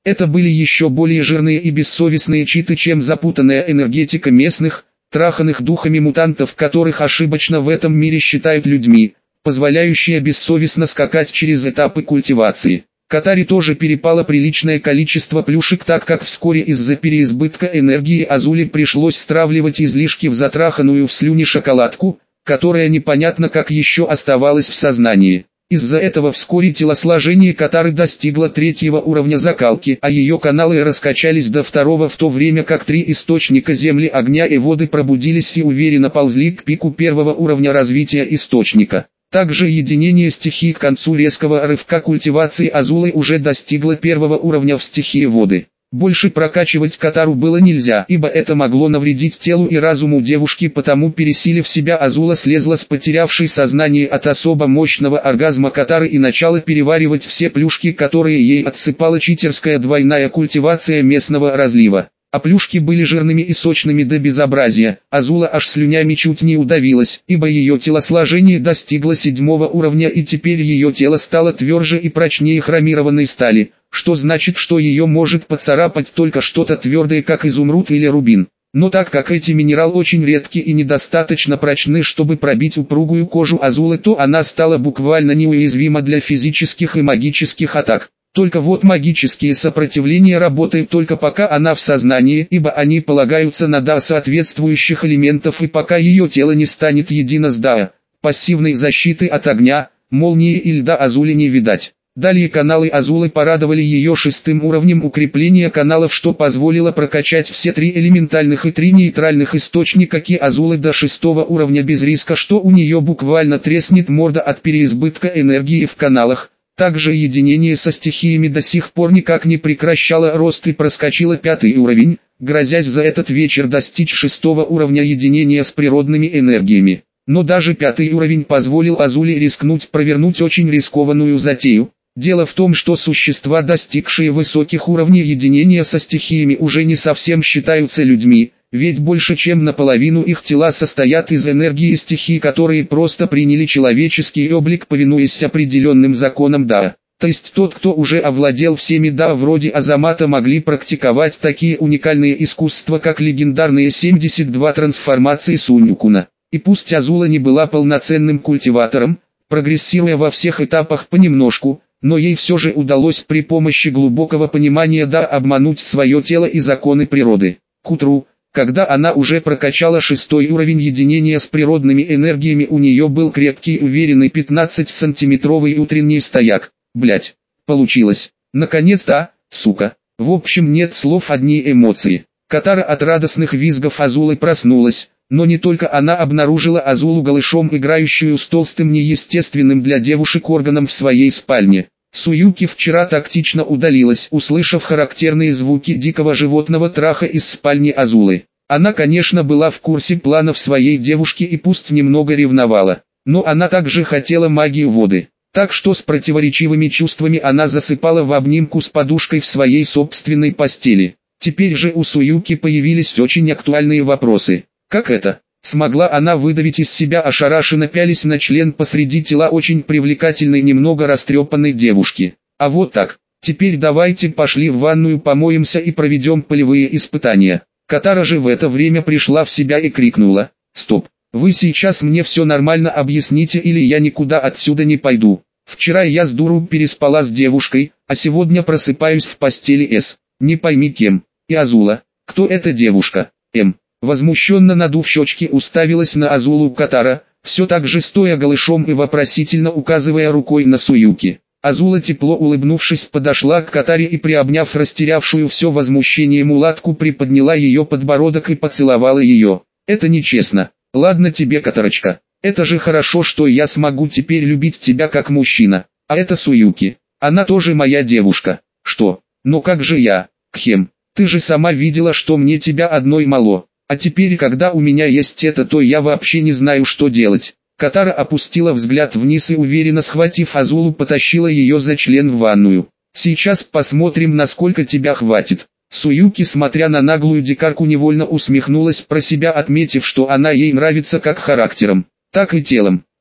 Это были еще более жирные и бессовестные читы, чем запутанная энергетика местных, траханных духами мутантов, которых ошибочно в этом мире считают людьми, позволяющие бессовестно скакать через этапы культивации. Катаре тоже перепало приличное количество плюшек, так как вскоре из-за переизбытка энергии Азуле пришлось стравливать излишки в затраханную в слюне шоколадку, которая непонятно как еще оставалась в сознании. Из-за этого вскоре телосложение Катары достигло третьего уровня закалки, а ее каналы раскачались до второго, в то время как три источника земли, огня и воды пробудились и уверенно ползли к пику первого уровня развития источника. Также единение стихий к концу резкого рывка культивации Азулы уже достигло первого уровня в стихии воды. Больше прокачивать Катару было нельзя, ибо это могло навредить телу и разуму девушки, потому пересилив себя Азула слезла с потерявшей сознание от особо мощного оргазма Катары и начала переваривать все плюшки, которые ей отсыпала читерская двойная культивация местного разлива. А плюшки были жирными и сочными до безобразия, Азула аж слюнями чуть не удавилась, ибо ее телосложение достигло седьмого уровня и теперь ее тело стало тверже и прочнее хромированной стали, что значит, что ее может поцарапать только что-то твердое, как изумруд или рубин. Но так как эти минералы очень редки и недостаточно прочны, чтобы пробить упругую кожу Азулы, то она стала буквально неуязвима для физических и магических атак. Только вот магические сопротивления работают только пока она в сознании, ибо они полагаются на ДА соответствующих элементов, и пока ее тело не станет едино с ДА, пассивной защиты от огня, молнии и льда Азуле не видать. Далее каналы Азулы порадовали ее шестым уровнем укрепления каналов, что позволило прокачать все три элементальных и три нейтральных источника Ки Азулы до шестого уровня без риска, что у нее буквально треснет морда от переизбытка энергии в каналах. Также единение со стихиями до сих пор никак не прекращало рост и проскочило пятый уровень, грозясь за этот вечер достичь шестого уровня единения с природными энергиями. Но даже пятый уровень позволил Азуле рискнуть провернуть очень рискованную затею. Дело в том, что существа, достигшие высоких уровней единения со стихиями, уже не совсем считаются людьми, ведь больше чем наполовину их тела состоят из энергии стихий, которые просто приняли человеческий облик, повинуясь определенным законам ДА. То есть тот, кто уже овладел всеми ДА вроде Азамата, могли практиковать такие уникальные искусства, как легендарные семьдесят два трансформации Суньюкуна. И пусть Азула не была полноценным культиватором, прогрессируя во всех этапах понемножку, но ей все же удалось при помощи глубокого понимания ДА обмануть свое тело и законы природы. К утру, когда она уже прокачала шестой уровень единения с природными энергиями, у нее был крепкий уверенный пятнадцатисантиметровый утренний стояк. Блять, получилось. Наконец-то, сука. В общем, нет слов, одни эмоции. Катара от радостных визгов Азулы проснулась, но не только она обнаружила Азулу голышом, играющую с толстым неестественным для девушек органом в своей спальне. Суюки вчера тактично удалилась, услышав характерные звуки дикого животного траха из спальни Азулы. Она, конечно, была в курсе планов своей девушки и пусть немного ревновала, но она также хотела магию воды. Так что с противоречивыми чувствами она засыпала в обнимку с подушкой в своей собственной постели. Теперь же у Суюки появились очень актуальные вопросы. Как это? Смогла она выдавить из себя, ошарашенно пялись на член посреди тела очень привлекательной, немного растрепанной девушки. А вот так. Теперь давайте пошли в ванную, помоемся и проведем полевые испытания. Катара же в это время пришла в себя и крикнула: «Стоп! Вы сейчас мне все нормально объясните, или я никуда отсюда не пойду. Вчера я с дуру переспала с девушкой, а сегодня просыпаюсь в постели с, не пойми кем, и Азула. Кто эта девушка? М». Возмущенно надув щечки, уставилась на Азулу Катара, все так же стоя голышом и вопросительно указывая рукой на Суюки. Азула, тепло улыбнувшись, подошла к Катаре и, приобняв растерявшую все возмущение мулатку, приподняла ее подбородок и поцеловала ее. «Это нечестно. Ладно тебе, Катарочка. Это же хорошо, что я смогу теперь любить тебя как мужчина. А это Суюки. Она тоже моя девушка». «Что? Но как же я? Кхем, ты же сама видела, что мне тебя одной мало. А теперь, когда у меня есть это, то я вообще не знаю, что делать». Катара опустила взгляд вниз и, уверенно схватив Азулу, потащила ее за член в ванную. «Сейчас посмотрим, насколько тебя хватит». Суюки, смотря на наглую дикарку, невольно усмехнулась про себя, отметив, что она ей нравится как характером, так и телом.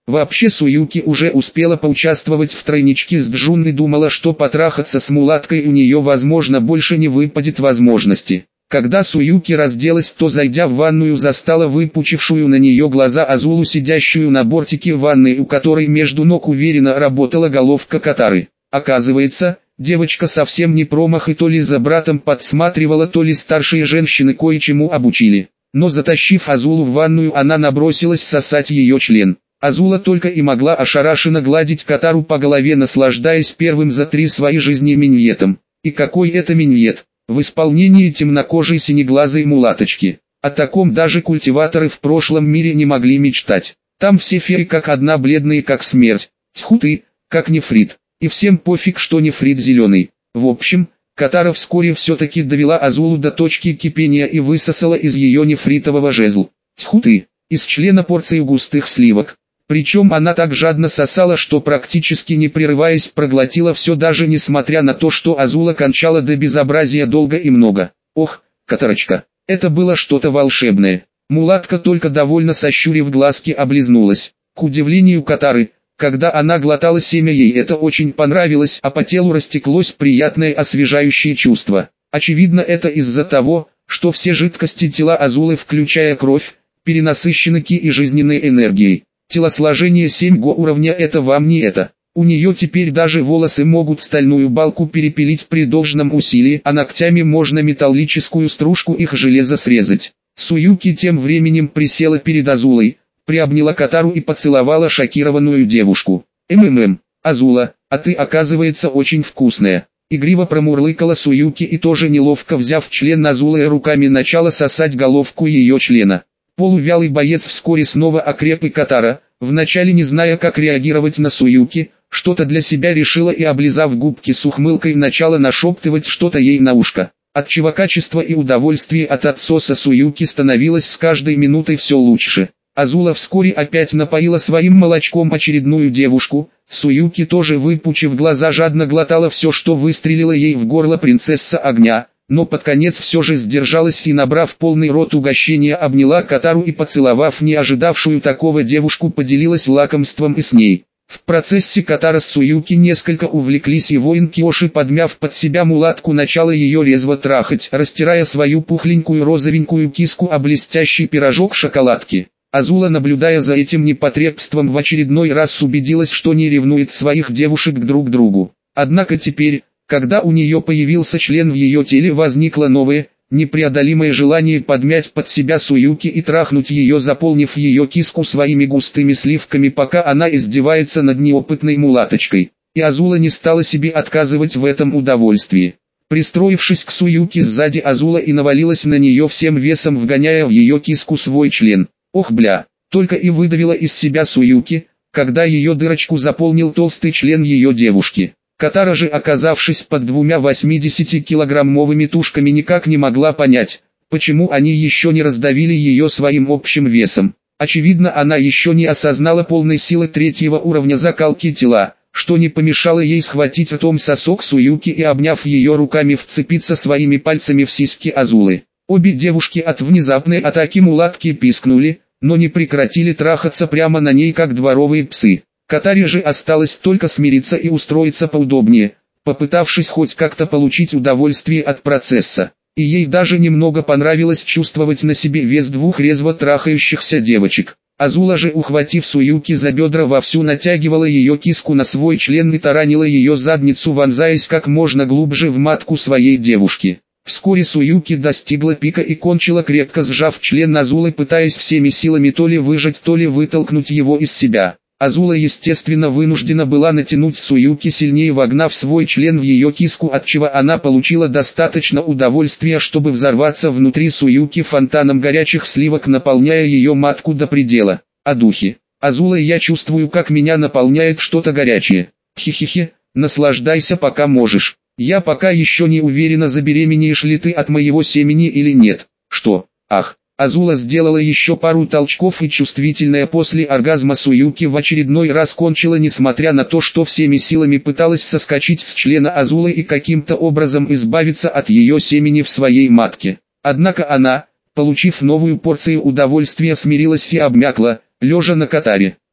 Вообще Суюки уже успела поучаствовать в тройничке с Джун и думала, что потрахаться с мулаткой у нее возможно больше не выпадет возможности. Когда Суюки разделась, то зайдя в ванную застала выпучившую на нее глаза Азулу, сидящую на бортике ванны, у которой между ног уверенно работала головка Катары. Оказывается, девочка совсем не промах и то ли за братом подсматривала, то ли старшие женщины кое-чему обучили. Но затащив Азулу в ванную, она набросилась сосать ее член. Азула только и могла ошарашенно гладить Катару по голове, наслаждаясь первым за три своей жизни миньетом. И какой это миньет! В исполнении темнокожей синеглазой мулаточки. О таком даже культиваторы в прошлом мире не могли мечтать. Там все феи как одна бледные как смерть. Тьфу ты, как нефрит. И всем пофиг, что нефрит зеленый. В общем, Катара вскоре все-таки довела Азулу до точки кипения и высосала из ее нефритового жезла. Тьфу ты, из члена порцию густых сливок. Причем она так жадно сосала, что практически не прерываясь проглотила все, даже несмотря на то, что Азула кончала до безобразия долго и много. Ох, Катарочка, это было что-то волшебное. Мулатка только довольно сощурив глазки облизнулась. К удивлению Катары, когда она глотала семя, ей это очень понравилось, а по телу растеклось приятное освежающее чувство. Очевидно, это из-за того, что все жидкости тела Азулы, включая кровь, перенасыщены ки и жизненной энергией. Телосложение семь го уровня — это вам не это. У нее теперь даже волосы могут стальную балку перепилить при должном усилии, а ногтями можно металлическую стружку их железа срезать. Суюки тем временем присела перед Азулой, приобняла Катару и поцеловала шокированную девушку. «МММ, Азула, а ты, оказывается, очень вкусная». Игриво промурлыкала Суюки и тоже неловко взяв член Азулы руками начала сосать головку ее члена. Полувялый боец вскоре снова окреп, и Катара, вначале не зная как реагировать на Суюки, что-то для себя решила и, облизав губки с ухмылкой, начала нашептывать что-то ей на ушко. Отчего качество и удовольствие от отсоса Суюки становилось с каждой минутой все лучше. Азула вскоре опять напоила своим молочком очередную девушку. Суюки тоже, выпучив глаза, жадно глотала все, что выстрелила ей в горло принцесса огня. Но под конец все же сдержалась и, набрав полный рот угощения, обняла Катару и, поцеловав не ожидавшую такого девушку, поделилась лакомством и с ней. В процессе Катара с Суюки несколько увлеклись, и воин Киоши, подмяв под себя мулатку, начала ее резво трахать, растирая свою пухленькую розовенькую киску о блестящий пирожок шоколадки. Азула, наблюдая за этим непотребством, в очередной раз убедилась, что не ревнует своих девушек друг к другу. Однако теперь, когда у нее появился член в ее теле, возникло новое, непреодолимое желание подмять под себя Суюки и трахнуть ее, заполнив ее киску своими густыми сливками, пока она издевается над неопытной мулаточкой. И Азула не стала себе отказывать в этом удовольствии. Пристроившись к Суюки сзади, Азула и навалилась на нее всем весом, вгоняя в ее киску свой член. «Ох, бля!» только и выдавила из себя Суюки, когда ее дырочку заполнил толстый член ее девушки. Катара же, оказавшись под двумя восьмидесятикилограммовыми тушками, никак не могла понять, почему они еще не раздавили ее своим общим весом. Очевидно, она еще не осознала полной силы третьего уровня закалки тела, что не помешало ей схватить ртом сосок Суюки и, обняв ее руками, вцепиться своими пальцами в сиськи Азулы. Обе девушки от внезапной атаки мулатки пискнули, но не прекратили трахаться прямо на ней, как дворовые псы. Катаре же осталось только смириться и устроиться поудобнее, попытавшись хоть как-то получить удовольствие от процесса. И ей даже немного понравилось чувствовать на себе вес двух резво трахающихся девочек. Азула же, ухватив Суюки за бедра, вовсю натягивала ее киску на свой член и таранила ее задницу, вонзаясь как можно глубже в матку своей девушки. Вскоре Суюки достигла пика и кончила, крепко сжав член Азулы, пытаясь всеми силами то ли выжать, то ли вытолкнуть его из себя. Азула, естественно, вынуждена была натянуть Суюки сильнее, вогнав свой член в ее киску, отчего она получила достаточно удовольствия, чтобы взорваться внутри Суюки фонтаном горячих сливок, наполняя ее матку до предела. А духи. Азула, я чувствую, как меня наполняет что-то горячее. Хи-хи-хи, наслаждайся пока можешь. Я пока еще не уверена, забеременеешь ли ты от моего семени или нет. Что? Ах. Азула сделала еще пару толчков, и чувствительная после оргазма Суюки в очередной раз кончила, несмотря на то, что всеми силами пыталась соскочить с члена Азулы и каким-то образом избавиться от ее семени в своей матке. Однако она, получив новую порцию удовольствия, смирилась и обмякла, лежа на Катаре.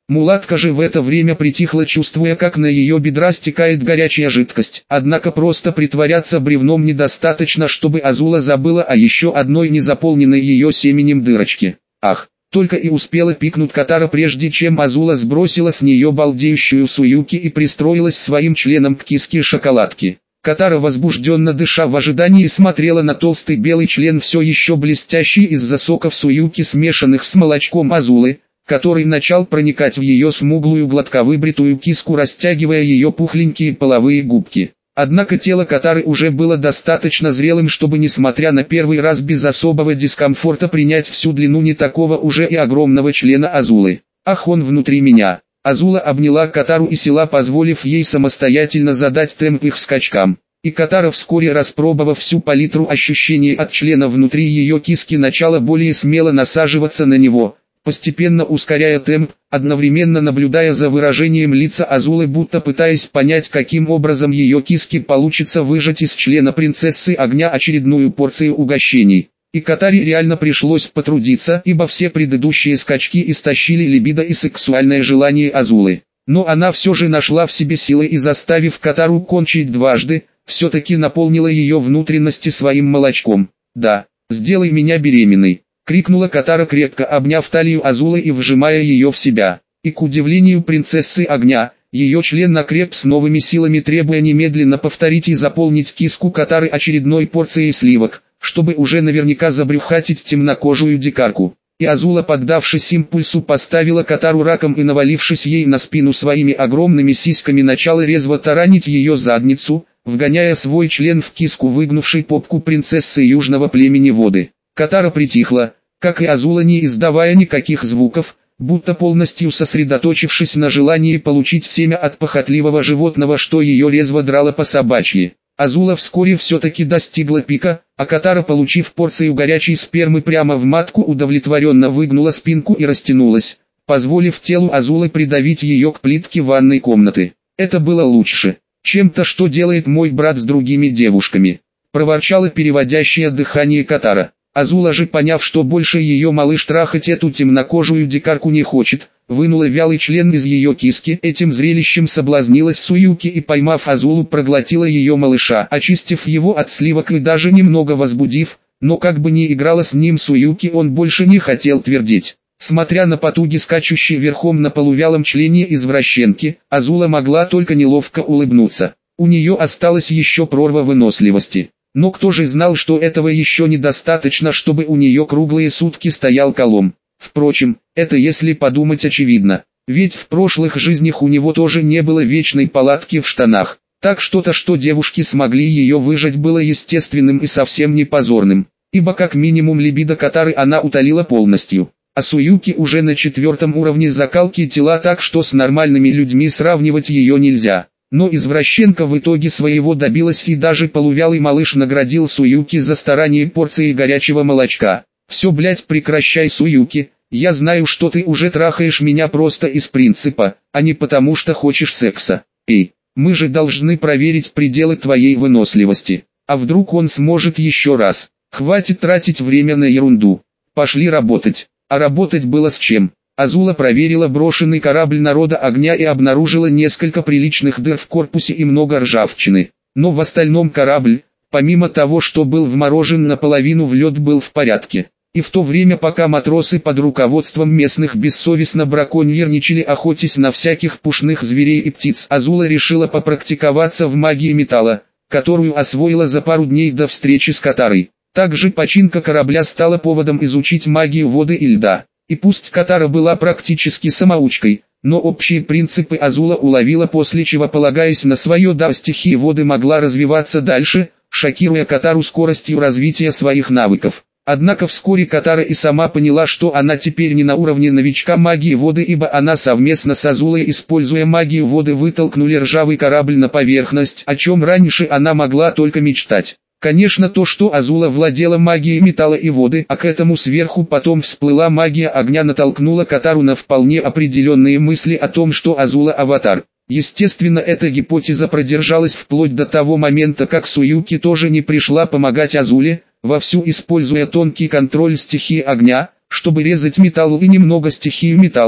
Мулатка же в это время притихла, чувствуя, как на ее бедра стекает горячая жидкость. Однако просто притворяться бревном недостаточно, чтобы Азула забыла о еще одной незаполненной ее семенем дырочке. Ах! Только и успела пикнуть Катара, прежде чем Азула сбросила с нее балдеющую Суюки и пристроилась своим членом к киске шоколадки. Катара, возбужденно дыша в ожидании, смотрела на толстый белый член, все еще блестящий из-за соков Суюки, смешанных с молочком Азулы, который начал проникать в ее смуглую гладковыбритую киску, растягивая ее пухленькие половые губки. Однако тело Катары уже было достаточно зрелым, чтобы, несмотря на первый раз, без особого дискомфорта принять всю длину не такого уже и огромного члена Азулы. «Ах, он внутри меня!» Азула обняла Катару и села, позволив ей самостоятельно задать темп их скачкам. И Катара, вскоре распробовав всю палитру ощущений от члена внутри ее киски, начала более смело насаживаться на него, постепенно ускоряя темп, одновременно наблюдая за выражением лица Азулы, будто пытаясь понять, каким образом ее киске получится выжать из члена принцессы огня очередную порцию угощений. И Катаре реально пришлось потрудиться, ибо все предыдущие скачки истощили либидо и сексуальное желание Азулы. Но она все же нашла в себе силы и, заставив Катару кончить дважды, все-таки наполнила ее внутренности своим молочком. «Да, сделай меня беременной!» — крикнула Катара, крепко обняв талию Азулы и вжимая ее в себя. И к удивлению принцессы огня, ее член накреп с новыми силами, требуя немедленно повторить и заполнить киску Катары очередной порцией сливок, чтобы уже наверняка забрюхатить темнокожую дикарку. И Азула, поддавшись импульсу, поставила Катару раком и, навалившись ей на спину своими огромными сиськами, начала резво таранить ее задницу, вгоняя свой член в киску выгнувшей попку принцессы южного племени воды. Катара притихла, как и Азула, не издавая никаких звуков, будто полностью сосредоточившись на желании получить семя от похотливого животного, что ее резво драло по собачьи. Азула вскоре все-таки достигла пика, а Катара, получив порцию горячей спермы прямо в матку, удовлетворенно выгнула спинку и растянулась, позволив телу Азулы придавить ее к плитке ванной комнаты. «Это было лучше, чем то, что делает мой брат с другими девушками», — проворчала переводящее дыхание Катара. Азула же, поняв, что больше ее малыш трахать эту темнокожую дикарку не хочет, вынула вялый член из ее киски. Этим зрелищем соблазнилась Суюки и, поймав Азулу, проглотила ее малыша, очистив его от сливок и даже немного возбудив, но как бы ни играла с ним Суюки, он больше не хотел твердеть. Смотря на потуги скачущей верхом на полувялом члене извращенки, Азула могла только неловко улыбнуться. У нее осталась еще прорва выносливости. Но кто же знал, что этого еще недостаточно, чтобы у нее круглые сутки стоял колом. Впрочем, это, если подумать, очевидно. Ведь в прошлых жизнях у него тоже не было вечной палатки в штанах. Так что-то, что девушки смогли ее выжать, было естественным и совсем не позорным. Ибо как минимум либидо Катары она утолила полностью. А Суюки уже на четвертом уровне закалки тела, так что с нормальными людьми сравнивать ее нельзя. Но извращенка в итоге своего добилась, и даже полувялый малыш наградил Суюки за старание порцией горячего молочка. «Все, блять, прекращай, Суюки, я знаю, что ты уже трахаешь меня просто из принципа, а не потому что хочешь секса. Эй, мы же должны проверить пределы твоей выносливости. А вдруг он сможет еще раз? Хватит тратить время на ерунду. Пошли работать». А работать было с чем. Азула проверила брошенный корабль народа огня и обнаружила несколько приличных дыр в корпусе и много ржавчины. Но в остальном корабль, помимо того, что был вморожен наполовину в лед, был в порядке. И в то время, пока матросы под руководством местных бессовестно браконьерничали, охотясь на всяких пушных зверей и птиц, Азула решила попрактиковаться в магии металла, которую освоила за пару дней до встречи с Катарой. Также починка корабля стала поводом изучить магию воды и льда. И пусть Катара была практически самоучкой, но общие принципы Азула уловила, после чего, полагаясь на свое дар стихии воды, могла развиваться дальше, шокируя Катару скоростью развития своих навыков. Однако вскоре Катара и сама поняла, что она теперь не на уровне новичка магии воды, ибо она совместно с Азулой, используя магию воды, вытолкнули ржавый корабль на поверхность, о чем раньше она могла только мечтать. Конечно, то, что Азула владела магией металла и воды, а к этому сверху потом всплыла магия огня, натолкнула Катару на вполне определенные мысли о том, что Азула аватар. Естественно, эта гипотеза продержалась вплоть до того момента, как Суюки тоже не пришла помогать Азуле, вовсю используя тонкий контроль стихии огня, чтобы резать металл и немного стихию металла,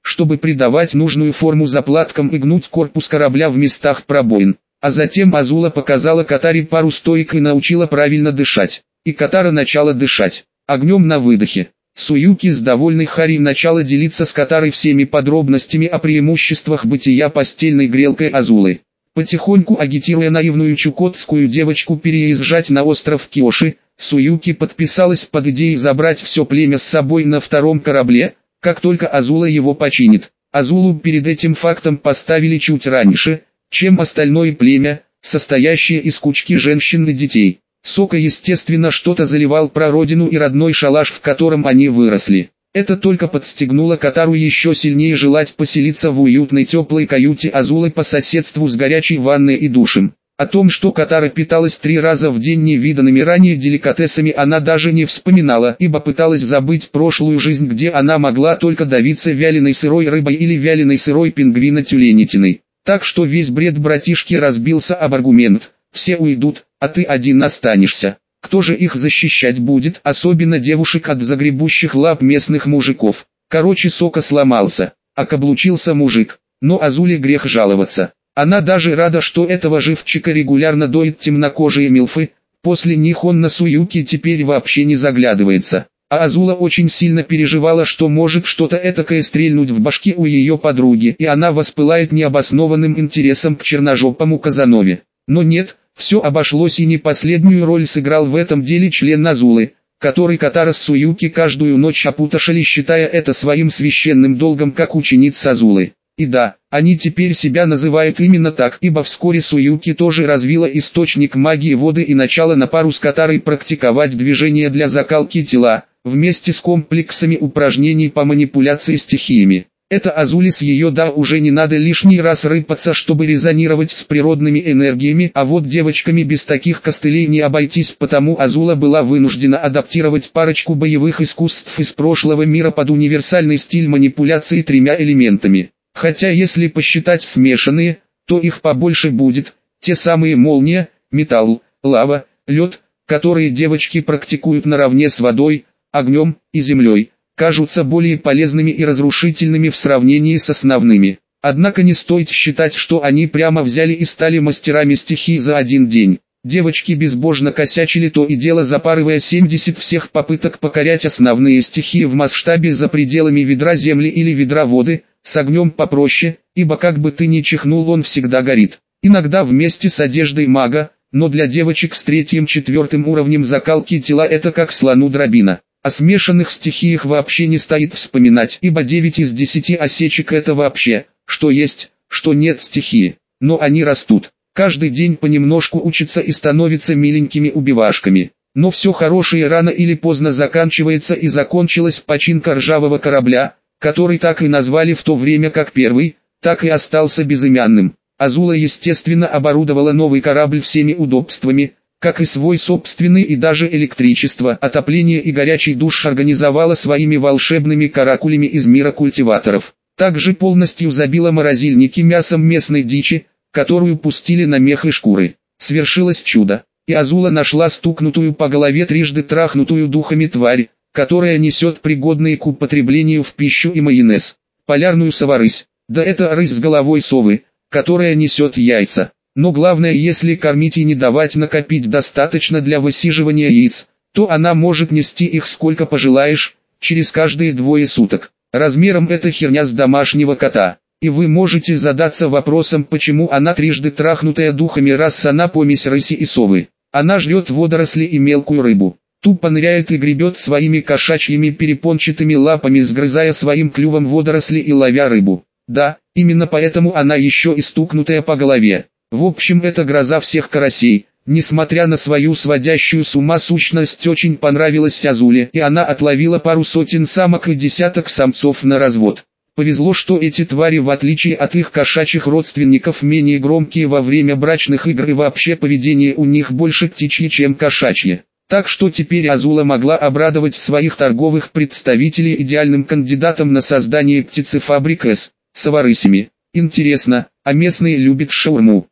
чтобы придавать нужную форму заплаткам и гнуть корпус корабля в местах пробоин. А затем Азула показала Катаре пару стоек и научила правильно дышать. И Катара начала дышать огнем на выдохе. Суюки с довольной Хари начала делиться с Катарой всеми подробностями о преимуществах бытия постельной грелкой Азулы. Потихоньку агитируя наивную чукотскую девочку переезжать на остров Киоши, Суюки подписалась под идеей забрать все племя с собой на втором корабле, как только Азула его починит. Азулу перед этим фактом поставили чуть раньше, чем остальное племя, состоящее из кучки женщин и детей. Сока естественно что-то заливал про родину и родной шалаш, в котором они выросли. Это только подстегнуло Катару еще сильнее желать поселиться в уютной теплой каюте Азулы по соседству с горячей ванной и душем. О том, что Катара питалась три раза в день невиданными ранее деликатесами, она даже не вспоминала, ибо пыталась забыть прошлую жизнь, где она могла только давиться вяленой сырой рыбой или вяленой сырой пингвина-тюленятиной. Так что весь бред братишки разбился об аргумент: все уйдут, а ты один останешься. Кто же их защищать будет, особенно девушек от загребущих лап местных мужиков? Короче, Сока сломался, окаблучился мужик, но Азуле грех жаловаться. Она даже рада, что этого живчика регулярно доит темнокожие милфы, после них он на Суюки теперь вообще не заглядывается. А Азула очень сильно переживала, что может что-то этакое стрельнуть в башке у ее подруги, и она воспылает необоснованным интересом к черножопому Казанове. Но нет, все обошлось, и не последнюю роль сыграл в этом деле член Азулы, который Катара с Суюки каждую ночь опутошили, считая это своим священным долгом как учениц Азулы. И да, они теперь себя называют именно так, ибо вскоре Суюки тоже развила источник магии воды и начала на пару с Катарой практиковать движения для закалки тела, вместе с комплексами упражнений по манипуляции стихиями. Это Азуле с ее «да» уже не надо лишний раз рыпаться, чтобы резонировать с природными энергиями, а вот девочками без таких костылей не обойтись, потому Азула была вынуждена адаптировать парочку боевых искусств из прошлого мира под универсальный стиль манипуляции тремя элементами. Хотя если посчитать смешанные, то их побольше будет, те самые молния, металл, лава, лед, которые девочки практикуют наравне с водой, огнем и землей, кажутся более полезными и разрушительными в сравнении с основными. Однако не стоит считать, что они прямо взяли и стали мастерами стихий за один день. Девочки безбожно косячили, то и дело запарывая семьдесят всех попыток покорять основные стихии в масштабе за пределами ведра земли или ведра воды, с огнем попроще, ибо как бы ты ни чихнул, он всегда горит. Иногда вместе с одеждой мага, но для девочек с третьим-четвертым уровнем закалки тела это как слону дробина. О смешанных стихиях вообще не стоит вспоминать, ибо девять из десяти осечек это вообще, что есть, что нет стихии. Но они растут, каждый день понемножку учатся и становятся миленькими убивашками. Но все хорошее рано или поздно заканчивается, и закончилась починка ржавого корабля, который так и назвали в то время как первый, так и остался безымянным. Азула естественно оборудовала новый корабль всеми удобствами, как и свой собственный, и даже электричество, отопление и горячий душ организовала своими волшебными каракулями из мира культиваторов. Также полностью забила морозильники мясом местной дичи, которую пустили на мех и шкуры. Свершилось чудо, и Азула нашла стукнутую по голове трижды трахнутую духами тварь, которая несет пригодные к употреблению в пищу и майонез. Полярную соварысь, да это рысь с головой совы, которая несет яйца. Но главное, если кормить и не давать накопить достаточно для высиживания яиц, то она может нести их сколько пожелаешь, через каждые двое суток. Размером эта херня с домашнего кота. И вы можете задаться вопросом, почему она трижды трахнутая духами, раз она помесь рыси и совы. Она жрет водоросли и мелкую рыбу. Тупо ныряет и гребет своими кошачьими перепончатыми лапами, сгрызая своим клювом водоросли и ловя рыбу. Да, именно поэтому она еще и стукнутая по голове. В общем, это гроза всех карасей. Несмотря на свою сводящую с ума сущность, очень понравилась Азуле, и она отловила пару сотен самок и десяток самцов на развод. Повезло, что эти твари, в отличие от их кошачьих родственников, менее громкие во время брачных игр, и вообще поведение у них больше птичье, чем кошачье. Так что теперь Азула могла обрадовать своих торговых представителей идеальным кандидатом на создание птицефабрик с соварысями. Интересно, а местные любят шаурму?